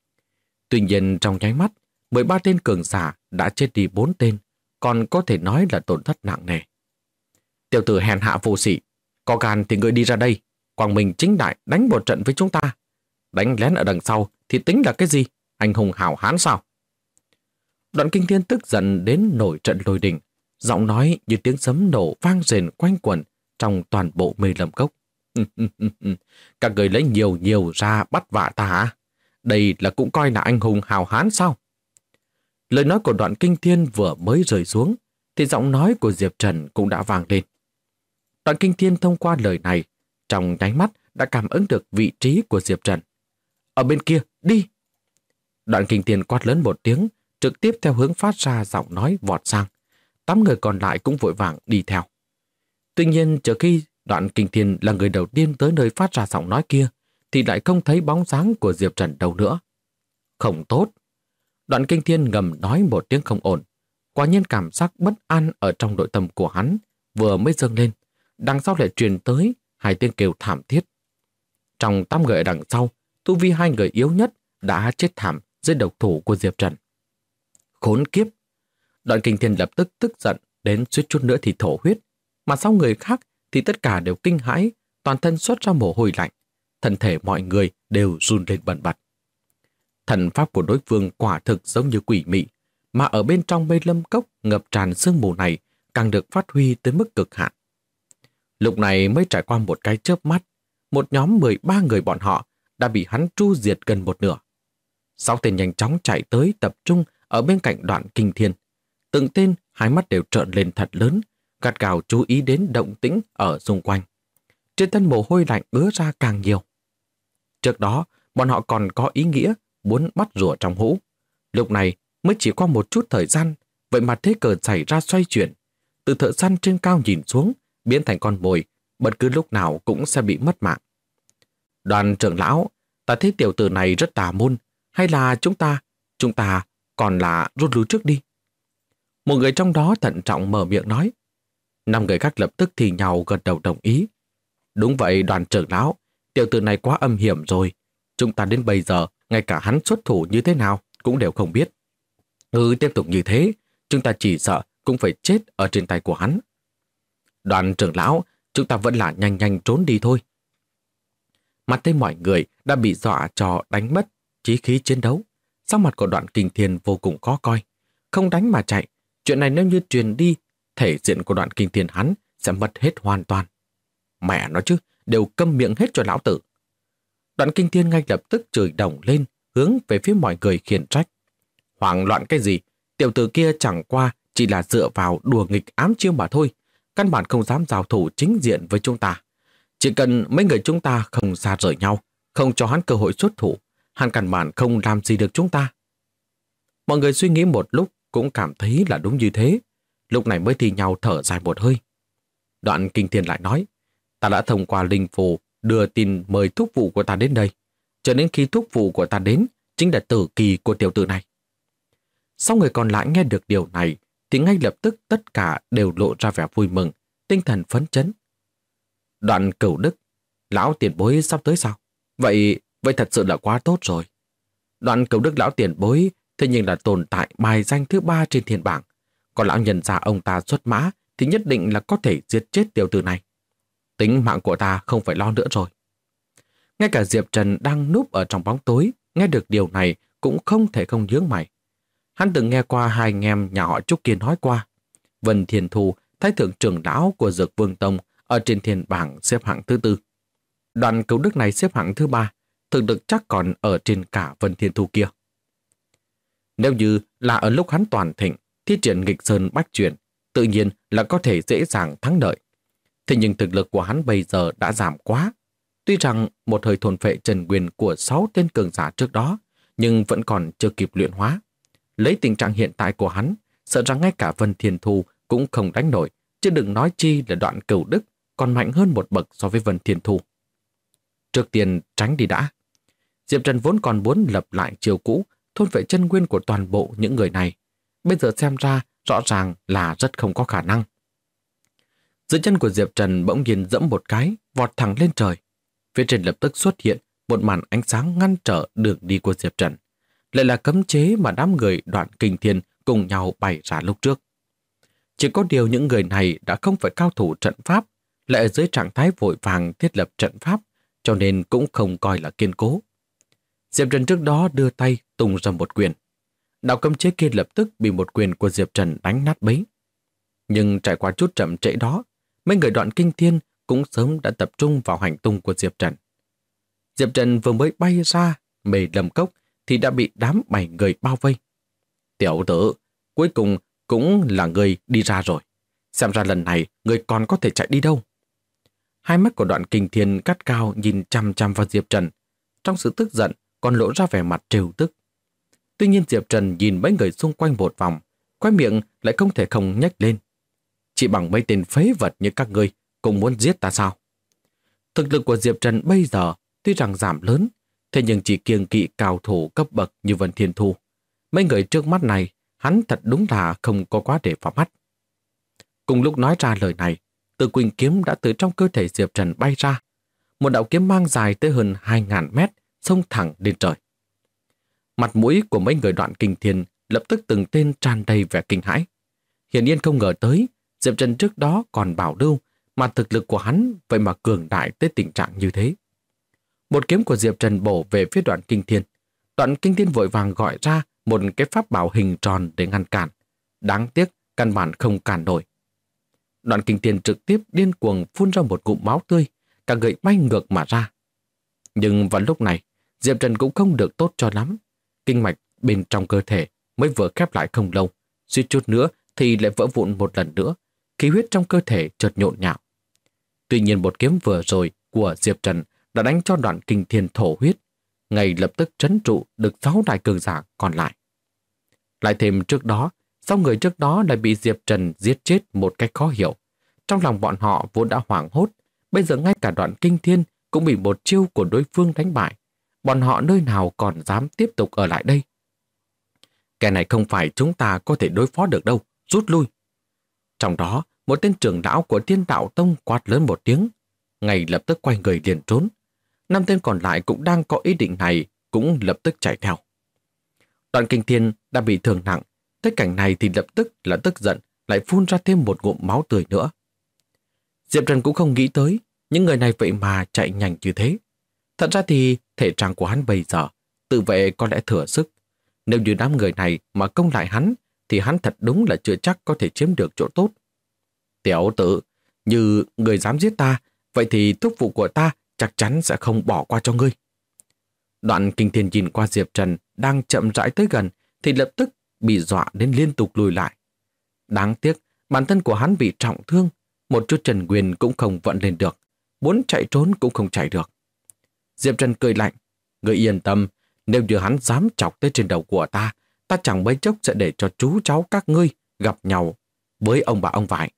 Tuy nhiên trong nháy mắt, 13 tên cường giả đã chết đi 4 tên, còn có thể nói là tổn thất nặng nề. Tiểu tử hèn hạ vô sỉ, có gan thì ngươi đi ra đây, quang minh chính đại đánh một trận với chúng ta. Đánh lén ở đằng sau thì tính là cái gì? Anh hùng hảo hán sao? Đoạn Kinh Thiên tức giận đến nổi trận lôi đình, giọng nói như tiếng sấm nổ vang rền quanh quẩn trong toàn bộ Mê Lâm Cốc. Các người lấy nhiều nhiều ra bắt vạ ta hả? Đây là cũng coi là anh hùng hào hán sao? Lời nói của Đoạn Kinh Thiên vừa mới rơi xuống, thì giọng nói của Diệp Trần cũng đã vang lên. Đoạn Kinh Thiên thông qua lời này, trong nháy mắt đã cảm ứng được vị trí của Diệp Trần. Ở bên kia, đi! Đoạn Kinh Thiên quát lớn một tiếng, trực tiếp theo hướng phát ra giọng nói vọt sang. 8 người còn lại cũng vội vàng đi theo. Tuy nhiên, chờ khi Đoạn Kinh Thiên là người đầu tiên tới nơi phát ra giọng nói kia, thì lại không thấy bóng dáng của Diệp Trần đâu nữa. Không tốt. Đoạn Kinh Thiên ngầm nói một tiếng không ổn. Quả nhiên cảm giác bất an ở trong nội tâm của hắn vừa mới dâng lên, đằng sau lại truyền tới 2 tiếng kêu thảm thiết. Trong 8 người ở đằng sau, tu vi 2 người yếu nhất đã chết thảm dưới độc thủ của Diệp Trần. Khốn kiếp! Đoạn Kinh Thiên lập tức tức giận đến suýt chút nữa thì thổ huyết, mà 6 người khác thì tất cả đều kinh hãi, toàn thân xuất ra mồ hôi lạnh, thân thể mọi người đều run lên bần bật. Thần pháp của đối phương quả thực giống như quỷ mị, mà ở bên trong Mê Lâm Cốc ngập tràn sương mù này càng được phát huy tới mức cực hạn. Lúc này mới trải qua một cái chớp mắt, một nhóm 13 người bọn họ đã bị hắn tru diệt gần một nửa. 6 tên nhanh chóng chạy tới tập trung ở bên cạnh Đoạn Kinh Thiên. Từng tên hai mắt đều trợn lên thật lớn, gắt gao chú ý đến động tĩnh ở xung quanh. Trên thân mồ hôi lạnh ứa ra càng nhiều. Trước đó, bọn họ còn có ý nghĩa muốn bắt rùa trong hũ. Lúc này mới chỉ qua một chút thời gian, vậy mà thế cờ xảy ra xoay chuyển. Từ thợ săn trên cao nhìn xuống, biến thành con mồi, bất cứ lúc nào cũng sẽ bị mất mạng. Đoàn trưởng lão, ta thấy tiểu tử này rất tà môn, hay là chúng ta còn là rút lui trước đi. Một người trong đó thận trọng mở miệng nói. 5 người khác lập tức thì nhau gật đầu đồng ý. Đúng vậy Đoàn trưởng lão, tiểu tử này quá âm hiểm rồi. Chúng ta đến bây giờ, ngay cả hắn xuất thủ như thế nào cũng đều không biết. Tiếp tục như thế, chúng ta chỉ sợ cũng phải chết ở trên tay của hắn. Đoàn trưởng lão, chúng ta vẫn là nhanh nhanh trốn đi thôi. Mặt thấy mọi người đã bị dọa cho đánh mất chí khí chiến đấu. Sắc mặt của Đoạn Kinh Thiên vô cùng khó coi. Không đánh mà chạy, chuyện này nếu như truyền đi, thể diện của Đoạn Kinh Thiên hắn sẽ mất hết hoàn toàn. Mẹ nó chứ, đều câm miệng hết cho lão tử. Đoạn Kinh Thiên ngay lập tức chửi đồng lên, hướng về phía mọi người khiển trách. Hoảng loạn cái gì? Tiểu tử kia chẳng qua chỉ là dựa vào đùa nghịch ám chiêu mà thôi. Căn bản không dám giao thủ chính diện với chúng ta. Chỉ cần mấy người chúng ta không xa rời nhau, không cho hắn cơ hội xuất thủ, hắn căn bản không làm gì được chúng ta. Mọi người suy nghĩ một lúc cũng cảm thấy là đúng như thế. Lúc này mới thì nhau thở dài một hơi. Đoạn Kinh Thiên lại nói, ta đã thông qua linh phù đưa tin mời thúc vụ của ta đến đây. Cho đến khi thúc vụ của ta đến, chính là tử kỳ của tiểu tử này. Sau người còn lại nghe được điều này, thì ngay lập tức tất cả đều lộ ra vẻ vui mừng, tinh thần phấn chấn. Đoạn Cửu Đức, lão tiền bối sắp tới sao? Vậy thật sự là quá tốt rồi. Đoạn Cửu Đức lão tiền bối thế nhưng là tồn tại bài danh thứ 3 trên thiên bảng. Còn lão nhân gia ông ta xuất mã thì nhất định là có thể giết chết tiểu tử này. Tính mạng của ta không phải lo nữa rồi. Ngay cả Diệp Trần đang núp ở trong bóng tối, nghe được điều này cũng không thể không nhướng mày. Hắn từng nghe qua 2 anh em nhà họ Trúc kia nói qua. Vân Thiên Thù, thái thượng trưởng lão của Dược Vương Tông, ở trên thiên bảng xếp hạng thứ 4. Đoàn Cửu Đức này xếp hạng thứ 3, thực lực chắc còn ở trên cả Vân Thiên Thù kia. Nếu như là ở lúc hắn toàn thịnh, thi triển nghịch sơn bách chuyển, tự nhiên là có thể dễ dàng thắng lợi. Thế nhưng thực lực của hắn bây giờ đã giảm quá. Tuy rằng một hơi thôn phệ trần quyền của 6 tên cường giả trước đó, nhưng vẫn còn chưa kịp luyện hóa. Lấy tình trạng hiện tại của hắn, sợ rằng ngay cả Vân Thiên Thù cũng không đánh nổi, chứ đừng nói chi là Đoạn Cửu Đức còn mạnh hơn một bậc so với Vân Thiên Thù. Trước tiên tránh đi đã. Diệp Trần vốn còn muốn lập lại chiều cũ, thôn phệ chân nguyên của toàn bộ những người này. Bây giờ xem ra rõ ràng là rất không có khả năng. Dưới chân của Diệp Trần bỗng nhiên dẫm một cái, vọt thẳng lên trời. Phía trên lập tức xuất hiện một màn ánh sáng ngăn trở đường đi của Diệp Trần. Lại là cấm chế mà đám người Đoạn Kinh Thiên cùng nhau bày ra lúc trước. Chỉ có điều những người này đã không phải cao thủ trận pháp, lại ở dưới trạng thái vội vàng thiết lập trận pháp, cho nên cũng không coi là kiên cố. Diệp Trần trước đó đưa tay tung ra một quyền. Đạo cấm chế kia lập tức bị một quyền của Diệp Trần đánh nát bấy. Nhưng trải qua chút chậm trễ đó, mấy người Đoạn Kinh Thiên cũng sớm đã tập trung vào hành tung của Diệp Trần. Diệp Trần vừa mới bay ra mề Lâm Cốc thì đã bị đám 7 người bao vây. Tiểu tử, cuối cùng cũng là người đi ra rồi. Xem ra lần này người còn có thể chạy đi đâu. Hai mắt của Đoạn Kinh Thiên gắt cao nhìn chăm chăm vào Diệp Trần. Trong sự tức giận còn lộ ra vẻ mặt trêu tức. Tuy nhiên Diệp Trần nhìn mấy người xung quanh một vòng, khóe miệng lại không thể không nhếch lên. Chỉ bằng mấy tên phế vật như các ngươi cũng muốn giết ta sao? Thực lực của Diệp Trần bây giờ tuy rằng giảm lớn, thế nhưng chỉ kiêng kỵ cao thủ cấp bậc như Vân Thiên Thu. Mấy người trước mắt này, hắn thật đúng là không có quá để vào mắt. Cùng lúc nói ra lời này, Tử Quỳnh kiếm đã từ trong cơ thể Diệp Trần bay ra. Một đạo kiếm mang dài tới hơn 2.000 mét, xông thẳng lên trời. Mặt mũi của mấy người Đoạn Kinh Thiên lập tức từng tên tràn đầy vẻ kinh hãi. Hiển nhiên không ngờ tới, Diệp Trần trước đó còn bảo lưu, mà thực lực của hắn vậy mà cường đại tới tình trạng như thế. Một kiếm của Diệp Trần bổ về phía Đoạn Kinh Thiên. Đoạn Kinh Thiên vội vàng gọi ra một cái pháp bảo hình tròn để ngăn cản. Đáng tiếc, căn bản không cản nổi. Đoạn Kinh Thiên trực tiếp điên cuồng phun ra một ngụm máu tươi, cả người bay ngược mà ra. Nhưng vào lúc này, Diệp Trần cũng không được tốt cho lắm. Kinh mạch bên trong cơ thể mới vừa khép lại không lâu, suýt chút nữa thì lại vỡ vụn một lần nữa, khí huyết trong cơ thể chợt nhộn nhạo. Tuy nhiên một kiếm vừa rồi của Diệp Trần đã đánh cho Đoạn Kinh Thiên thổ huyết, ngay lập tức trấn trụ được 6 đại cường giả còn lại. Lại thêm trước đó, 6 người trước đó lại bị Diệp Trần giết chết một cách khó hiểu. Trong lòng bọn họ vốn đã hoảng hốt, bây giờ ngay cả Đoạn Kinh Thiên cũng bị một chiêu của đối phương đánh bại. Bọn họ nơi nào còn dám tiếp tục ở lại đây? Cái này không phải chúng ta có thể đối phó được đâu, rút lui. Trong đó, một tên trưởng lão của Thiên Đạo Tông quát lớn một tiếng, ngay lập tức quay người liền trốn. 5 tên còn lại cũng đang có ý định này, cũng lập tức chạy theo. Đoạn Kinh Thiên đã bị thương nặng, tới cảnh này thì lập tức là tức giận, lại phun ra thêm một ngụm máu tươi nữa. Diệp Trần cũng không nghĩ tới, những người này vậy mà chạy nhanh như thế. Thật ra thì thể trạng của hắn bây giờ, tự vệ có lẽ thừa sức. Nếu như đám người này mà công lại hắn, thì hắn thật đúng là chưa chắc có thể chiếm được chỗ tốt. Tiểu tử, như người dám giết ta, vậy thì thúc phụ của ta chắc chắn sẽ không bỏ qua cho ngươi. Đoạn Kinh Thiên nhìn qua Diệp Trần đang chậm rãi tới gần, thì lập tức bị dọa đến liên tục lùi lại. Đáng tiếc, bản thân của hắn bị trọng thương, một chút trần quyền cũng không vận lên được, muốn chạy trốn cũng không chạy được. Diệp Trần cười lạnh, ngươi yên tâm, nếu như hắn dám chọc tới trên đầu của ta, ta chẳng mấy chốc sẽ để cho chú cháu các ngươi gặp nhau với ông bà ông vải.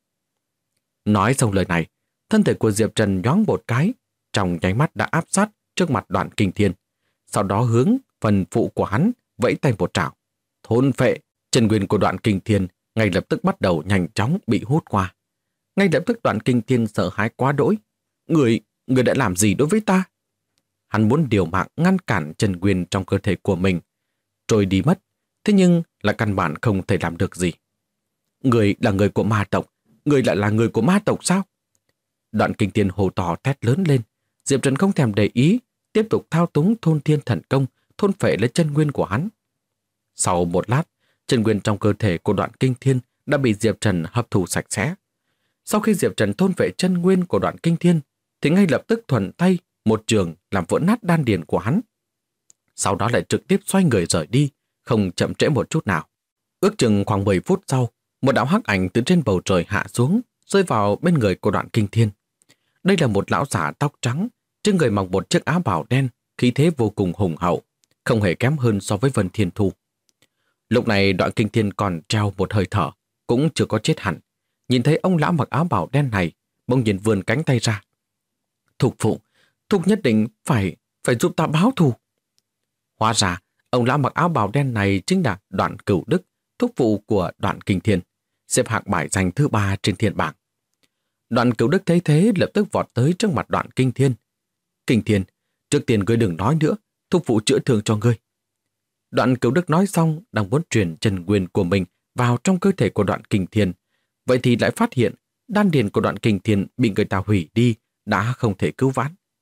Nói xong lời này, thân thể của Diệp Trần nhoáng một cái, trong nháy mắt đã áp sát trước mặt Đoạn Kinh Thiên. Sau đó hướng phần phụ của hắn vẫy tay một trảo. Thôn phệ, chân nguyên của Đoạn Kinh Thiên ngay lập tức bắt đầu nhanh chóng bị hút qua. Ngay lập tức Đoạn Kinh Thiên sợ hãi quá đỗi. Người đã làm gì đối với ta? Hắn muốn điều mạng ngăn cản chân nguyên trong cơ thể của mình, trôi đi mất, thế nhưng là căn bản không thể làm được gì. Người là người của ma tộc, người lại là người của ma tộc sao? Đoạn Kinh Thiên hô to thét lớn lên. Diệp Trần không thèm để ý, tiếp tục thao túng thôn thiên thần công, thôn phệ lấy chân nguyên của hắn. Sau một lát, chân nguyên trong cơ thể của Đoạn Kinh Thiên đã bị Diệp Trần hấp thụ sạch sẽ. Sau khi Diệp Trần thôn phệ chân nguyên của Đoạn Kinh Thiên, thì ngay lập tức thuận tay một trường làm vỡ nát đan điền của hắn. Sau đó lại trực tiếp xoay người rời đi, không chậm trễ một chút nào. Ước chừng khoảng 10 phút sau, một đạo hắc ảnh từ trên bầu trời hạ xuống, rơi vào bên người của Đoạn Kinh Thiên. Đây là một lão giả tóc trắng, trên người mặc một chiếc áo bào đen, khí thế vô cùng hùng hậu, không hề kém hơn so với Vân Thiên Thu. Lúc này Đoạn Kinh Thiên còn treo một hơi thở, cũng chưa có chết hẳn. Nhìn thấy ông lão mặc áo bào đen này, bỗng nhiên vươn cánh tay ra. Thục phụ, Thục nhất định phải giúp ta báo thù. Hóa ra, ông lão mặc áo bào đen này chính là Đoạn Cửu Đức, thúc phụ của Đoạn Kinh Thiên, xếp hạng bài danh thứ 3 trên thiên bảng. Đoạn Cửu Đức thấy thế lập tức vọt tới trước mặt Đoạn Kinh Thiên. Kinh Thiên, trước tiên ngươi đừng nói nữa, thúc phụ chữa thương cho ngươi. Đoạn Cửu Đức nói xong đang muốn truyền chân nguyên của mình vào trong cơ thể của Đoạn Kinh Thiên. Vậy thì lại phát hiện đan điền của Đoạn Kinh Thiên bị người ta hủy đi, đã không thể cứu vãn.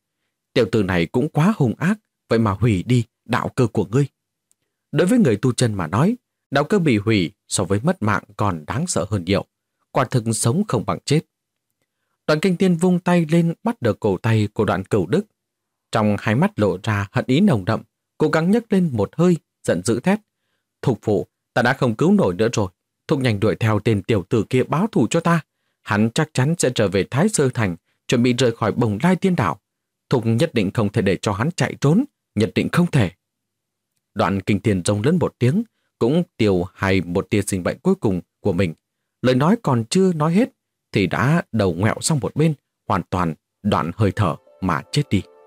Tiểu tử này cũng quá hung ác, vậy mà hủy đi đạo cơ của ngươi. Đối với người tu chân mà nói, đạo cơ bị hủy so với mất mạng còn đáng sợ hơn nhiều. Quả thực sống không bằng chết. Đoạn Kinh Thiên vung tay lên bắt được cổ tay của Đoạn Cửu Đức. Trong hai mắt lộ ra hận ý nồng đậm, cố gắng nhấc lên một hơi, giận dữ thét. Thục phụ, ta đã không cứu nổi nữa rồi. Thục nhanh đuổi theo tên tiểu tử kia báo thù cho ta. Hắn chắc chắn sẽ trở về Thái Sơ Thành, chuẩn bị rời khỏi Bồng Lai Tiên Đảo. Thục nhất định không thể để cho hắn chạy trốn, nhất định không thể. Đoạn Kinh Thiên rống lớn một tiếng, cũng tiêu hay một tia sinh bệnh cuối cùng của mình. Lời nói còn chưa nói hết, thì đã đầu ngoẹo sang một bên, hoàn toàn đoạn hơi thở mà chết đi.